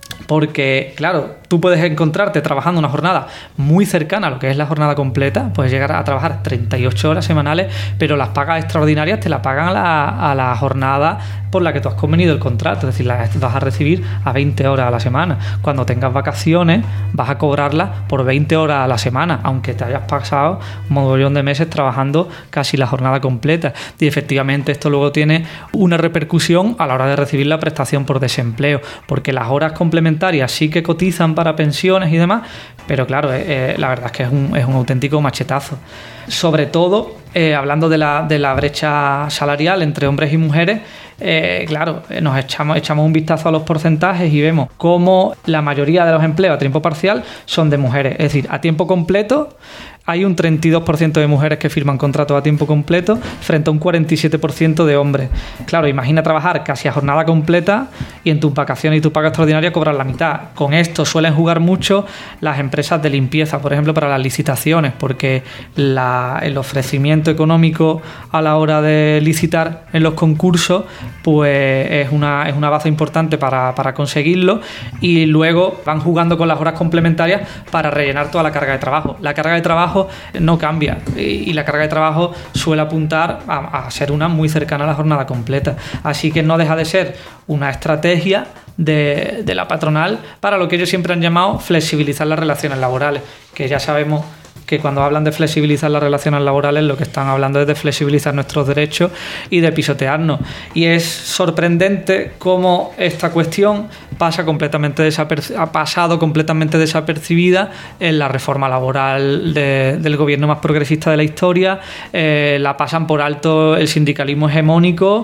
Porque, claro, tú puedes encontrarte trabajando una jornada muy cercana a lo que es la jornada completa, puedes llegar a trabajar treinta y ocho horas semanales, pero las pagas extraordinarias te las pagan a la, a la jornada por la que tú has convenido el contrato, es decir, las vas a recibir a veinte horas a la semana. Cuando tengas vacaciones vas a cobrarlas por veinte horas a la semana, aunque te hayas pasado un mogollón de meses trabajando casi la jornada completa. Y efectivamente esto luego tiene una repercusión a la hora de recibir la prestación por desempleo, porque las horas complementarias sí que cotizan para pensiones y demás, pero claro, eh, la verdad es que es un, es un auténtico machetazo. Sobre todo, eh, hablando de la, de la brecha salarial entre hombres y mujeres, eh, claro, nos echamos, echamos un vistazo a los porcentajes y vemos cómo la mayoría de los empleos a tiempo parcial son de mujeres. Es decir, a tiempo completo hay un treinta y dos por ciento de mujeres que firman contratos a tiempo completo frente a un cuarenta y siete por ciento de hombres. Claro, imagina trabajar casi a jornada completa y en tus vacaciones y tu paga extraordinaria cobrar la mitad. Con esto suelen jugar mucho las empresas de limpieza, por ejemplo, para las licitaciones, porque la, el ofrecimiento económico a la hora de licitar en los concursos pues es una, es una base importante para, para conseguirlo, y luego van jugando con las horas complementarias para rellenar toda la carga de trabajo. La carga de trabajo no cambia y la carga de trabajo suele apuntar a, a ser una muy cercana a la jornada completa, así que no deja de ser una estrategia de, de la patronal para lo que ellos siempre han llamado flexibilizar las relaciones laborales, que ya sabemos que cuando hablan de flexibilizar las relaciones laborales lo que están hablando es de flexibilizar nuestros derechos y de pisotearnos. Y es sorprendente cómo esta cuestión pasa completamente desaperci- ha pasado completamente desapercibida en la reforma laboral de, del gobierno más progresista de la historia. Eh, la pasan por alto el sindicalismo hegemónico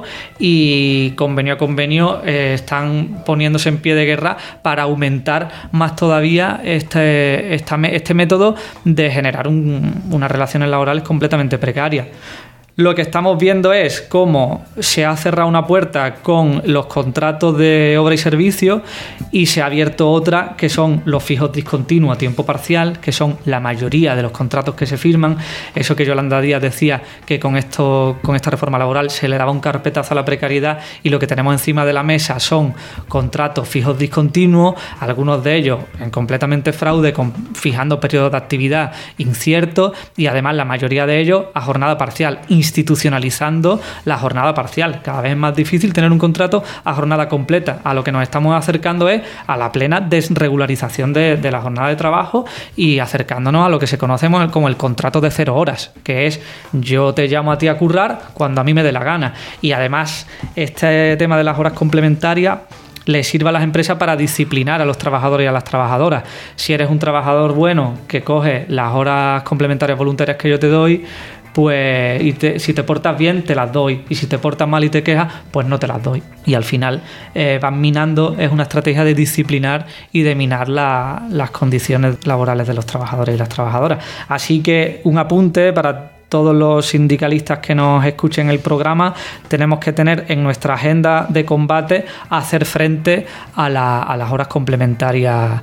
y convenio a convenio eh, están poniéndose en pie de guerra para aumentar más todavía este, esta, este método de generar Un, unas relaciones laborales completamente precarias. Lo que estamos viendo es cómo se ha cerrado una puerta con los contratos de obra y servicio y se ha abierto otra, que son los fijos discontinuos a tiempo parcial, que son la mayoría de los contratos que se firman. Eso que Yolanda Díaz decía, que con esto, con esta reforma laboral se le daba un carpetazo a la precariedad, y lo que tenemos encima de la mesa son contratos fijos discontinuos, algunos de ellos en completamente fraude, con, fijando periodos de actividad inciertos, y además la mayoría de ellos a jornada parcial, institucionalizando la jornada parcial. Cada vez es más difícil tener un contrato a jornada completa. A lo que nos estamos acercando es a la plena desregularización de, de la jornada de trabajo y acercándonos a lo que se conoce como el contrato de cero horas, que es yo te llamo a ti a currar cuando a mí me dé la gana. Y además este tema de las horas complementarias le sirva a las empresas para disciplinar a los trabajadores y a las trabajadoras. Si eres un trabajador bueno que coge las horas complementarias voluntarias que yo te doy, pues y te, si te portas bien te las doy, y si te portas mal y te quejas, pues no te las doy. Y al final eh, van minando, es una estrategia de disciplinar y de minar la, las condiciones laborales de los trabajadores y las trabajadoras. Así que un apunte para todos los sindicalistas que nos escuchen el programa: tenemos que tener en nuestra agenda de combate hacer frente a, la, a las horas complementarias,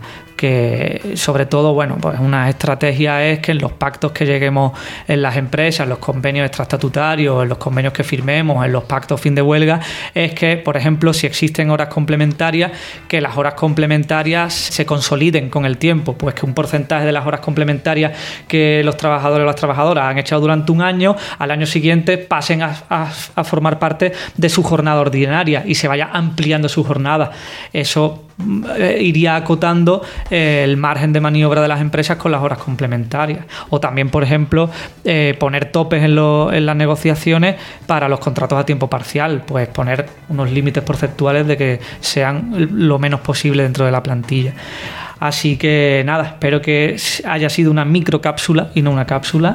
que sobre todo, bueno, pues una estrategia es que en los pactos que lleguemos en las empresas, en los convenios extraestatutarios, en los convenios que firmemos, en los pactos fin de huelga, es que, por ejemplo, si existen horas complementarias, que las horas complementarias se consoliden con el tiempo, pues que un porcentaje de las horas complementarias que los trabajadores o las trabajadoras han echado durante un año, al año siguiente pasen a, a, a formar parte de su jornada ordinaria y se vaya ampliando su jornada. Eso eh, iría acotando el margen de maniobra de las empresas con las horas complementarias. O también, por ejemplo, eh, poner topes en, lo, en las negociaciones para los contratos a tiempo parcial, pues poner unos límites porcentuales de que sean lo menos posible dentro de la plantilla. Así que nada, espero que haya sido una microcápsula y no una cápsula,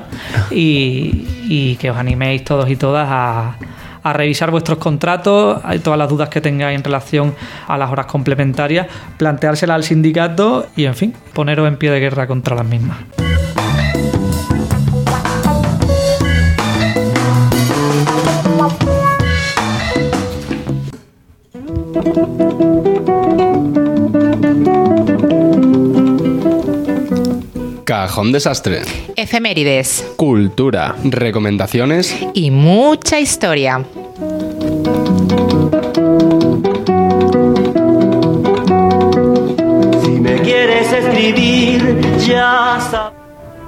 y, y que os animéis todos y todas a a revisar vuestros contratos, todas las dudas que tengáis en relación a las horas complementarias, planteárselas al sindicato y, en fin, poneros en pie de guerra contra las mismas. Thank you. Cajón Desastre. Efemérides. Cultura. Recomendaciones. Y mucha historia. Si me quieres escribir, ya sabes.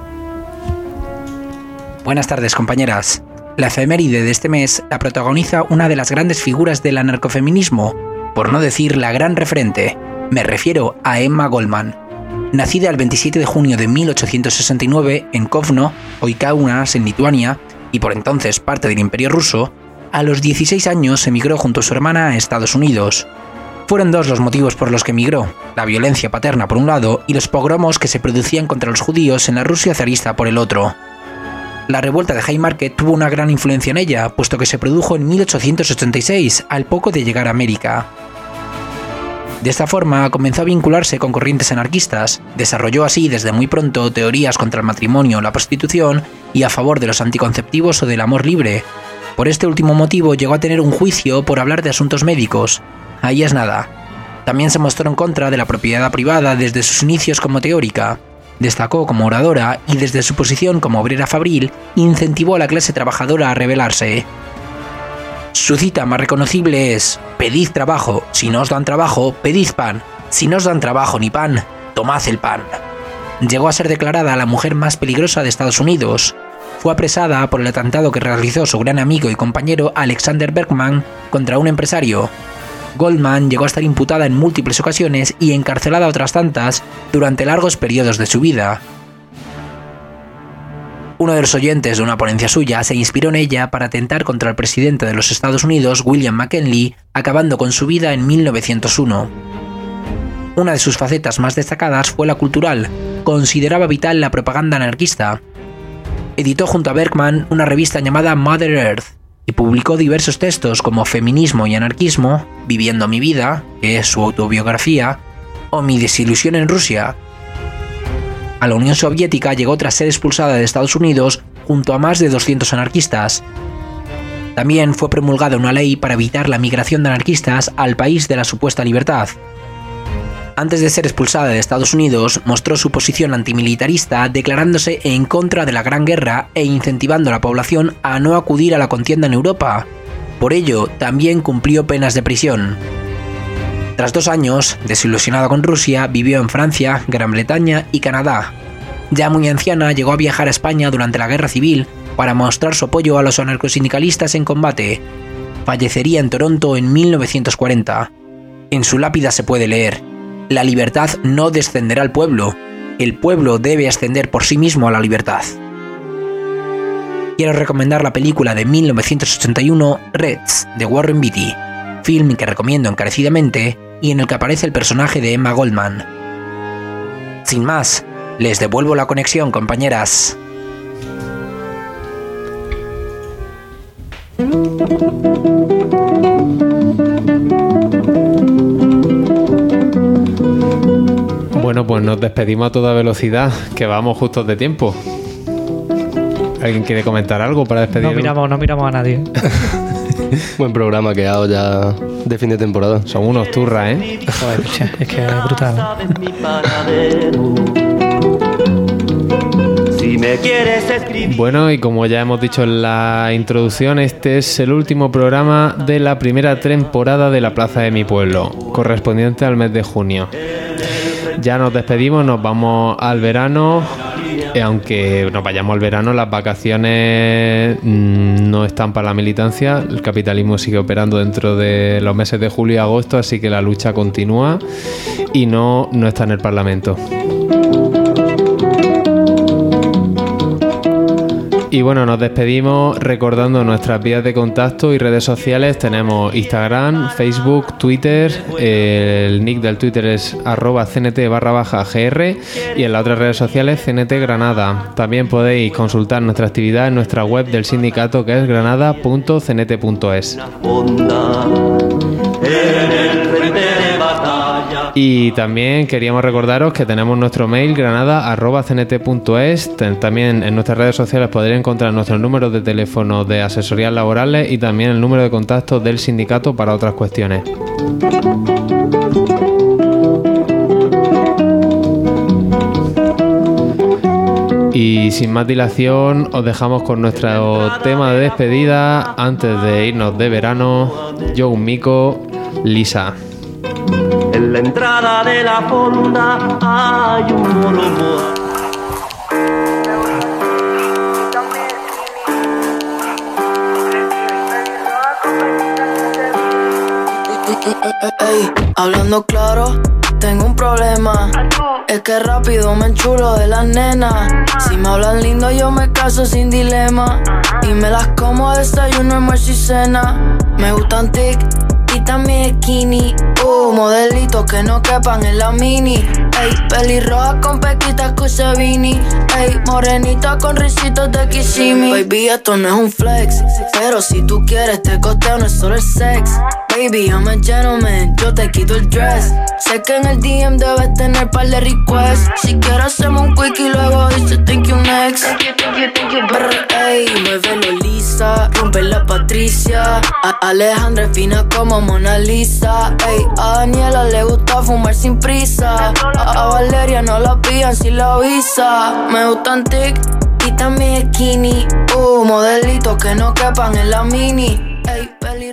Buenas tardes, compañeras. La efeméride de este mes la protagoniza una de las grandes figuras del anarcofeminismo, por no decir la gran referente. Me refiero a Emma Goldman. Nacida el veintisiete de junio de mil ochocientos sesenta y nueve en Kovno, hoy Kaunas, en Lituania, y por entonces parte del Imperio ruso, a los dieciséis años emigró junto a su hermana a Estados Unidos. Fueron dos los motivos por los que emigró: la violencia paterna por un lado y los pogromos que se producían contra los judíos en la Rusia zarista por el otro. La revuelta de Haymarket tuvo una gran influencia en ella, puesto que se produjo en mil ochocientos ochenta y seis, al poco de llegar a América. De esta forma, comenzó a vincularse con corrientes anarquistas, desarrolló así desde muy pronto teorías contra el matrimonio o la prostitución y a favor de los anticonceptivos o del amor libre. Por este último motivo llegó a tener un juicio por hablar de asuntos médicos. Ahí es nada. También se mostró en contra de la propiedad privada desde sus inicios como teórica. Destacó como oradora y desde su posición como obrera fabril incentivó a la clase trabajadora a rebelarse. Su cita más reconocible es: pedid trabajo, si no os dan trabajo, pedid pan, si no os dan trabajo ni pan, tomad el pan. Llegó a ser declarada la mujer más peligrosa de Estados Unidos. Fue apresada por el atentado que realizó su gran amigo y compañero Alexander Berkman contra un empresario. Goldman llegó a estar imputada en múltiples ocasiones y encarcelada otras tantas durante largos periodos de su vida. Uno de los oyentes de una ponencia suya se inspiró en ella para atentar contra el presidente de los Estados Unidos, William McKinley, acabando con su vida en mil novecientos uno. Una de sus facetas más destacadas fue la cultural. Consideraba vital la propaganda anarquista. Editó junto a Berkman una revista llamada Mother Earth y publicó diversos textos como Feminismo y Anarquismo, Viviendo mi vida, que es su autobiografía, o Mi desilusión en Rusia. A la Unión Soviética llegó tras ser expulsada de Estados Unidos junto a más de doscientos anarquistas. También fue promulgada una ley para evitar la migración de anarquistas al país de la supuesta libertad. Antes de ser expulsada de Estados Unidos, mostró su posición antimilitarista declarándose en contra de la Gran Guerra e incentivando a la población a no acudir a la contienda en Europa. Por ello, también cumplió penas de prisión. Tras dos años, desilusionada con Rusia, vivió en Francia, Gran Bretaña y Canadá. Ya muy anciana, llegó a viajar a España durante la Guerra Civil para mostrar su apoyo a los anarcosindicalistas en combate. Fallecería en Toronto en mil novecientos cuarenta. En su lápida se puede leer: la libertad no descenderá al pueblo, el pueblo debe ascender por sí mismo a la libertad. Quiero recomendar la película de mil novecientos ochenta y uno, Reds, de Warren Beatty, film que recomiendo encarecidamente y en el que aparece el personaje de Emma Goldman. Sin más, les devuelvo la conexión, compañeras. Bueno, pues nos despedimos a toda velocidad, que vamos justos de tiempo. ¿Alguien quiere comentar algo para despedirnos? No miramos, no miramos a nadie. Buen programa que ha dado ya de fin de temporada. Son unos turras, ¿eh? Joder, che, es que es brutal. Bueno, y como ya hemos dicho en la introducción, este es el último programa de la primera temporada de La Plaza de mi Pueblo, correspondiente al mes de junio. Ya nos despedimos, nos vamos al verano. Y aunque nos vayamos al verano, las vacaciones mmm, no están para la militancia. El capitalismo sigue operando dentro de los meses de julio y agosto, así que la lucha continúa y no, no está en el Parlamento. Y bueno, nos despedimos recordando nuestras vías de contacto y redes sociales. Tenemos Instagram, Facebook, Twitter. El nick del Twitter es arroba cnt barra baja gr y en las otras redes sociales cnt Granada. También podéis consultar nuestra actividad en nuestra web del sindicato, que es granada punto c n t punto es. Y también queríamos recordaros que tenemos nuestro mail granada arroba c n t punto es. También en nuestras redes sociales podréis encontrar nuestros números de teléfono de asesorías laborales y también el número de contacto del sindicato para otras cuestiones. Y sin más dilación, os dejamos con nuestro tema de despedida antes de irnos de verano. Yo, un mico, Lisa. En la entrada de la fonda hay un molomo. Ey, hablando claro, tengo un problema. Es que rápido me enchulo de las nenas. Si me hablan lindo yo me caso sin dilema. Y me las como a desayuno, almuerzo y cena. Me gustan tic y también skinny. Uh, modelitos que no quepan en la mini. Ey, pelirroja con pequitas Cusevini. Ey, morenita con risitos de Kissimmee. Baby, esto no es un flex, pero si tú quieres te costeo, no es solo el sex. Baby, I'm a gentleman, yo te quito el dress. Sé que en el D M debes tener par de requests. Si quieres hacemos un quick y luego dice thank you next. Brr, ey, muévelo Lisa, rompe la Patricia. A Alejandra es fina como Mona Lisa. Ey, a Daniela le gusta fumar sin prisa. A, a Valeria no la pillan si la avisa. Me gustan tic y también skinny. Uh, modelitos que no quepan en la mini.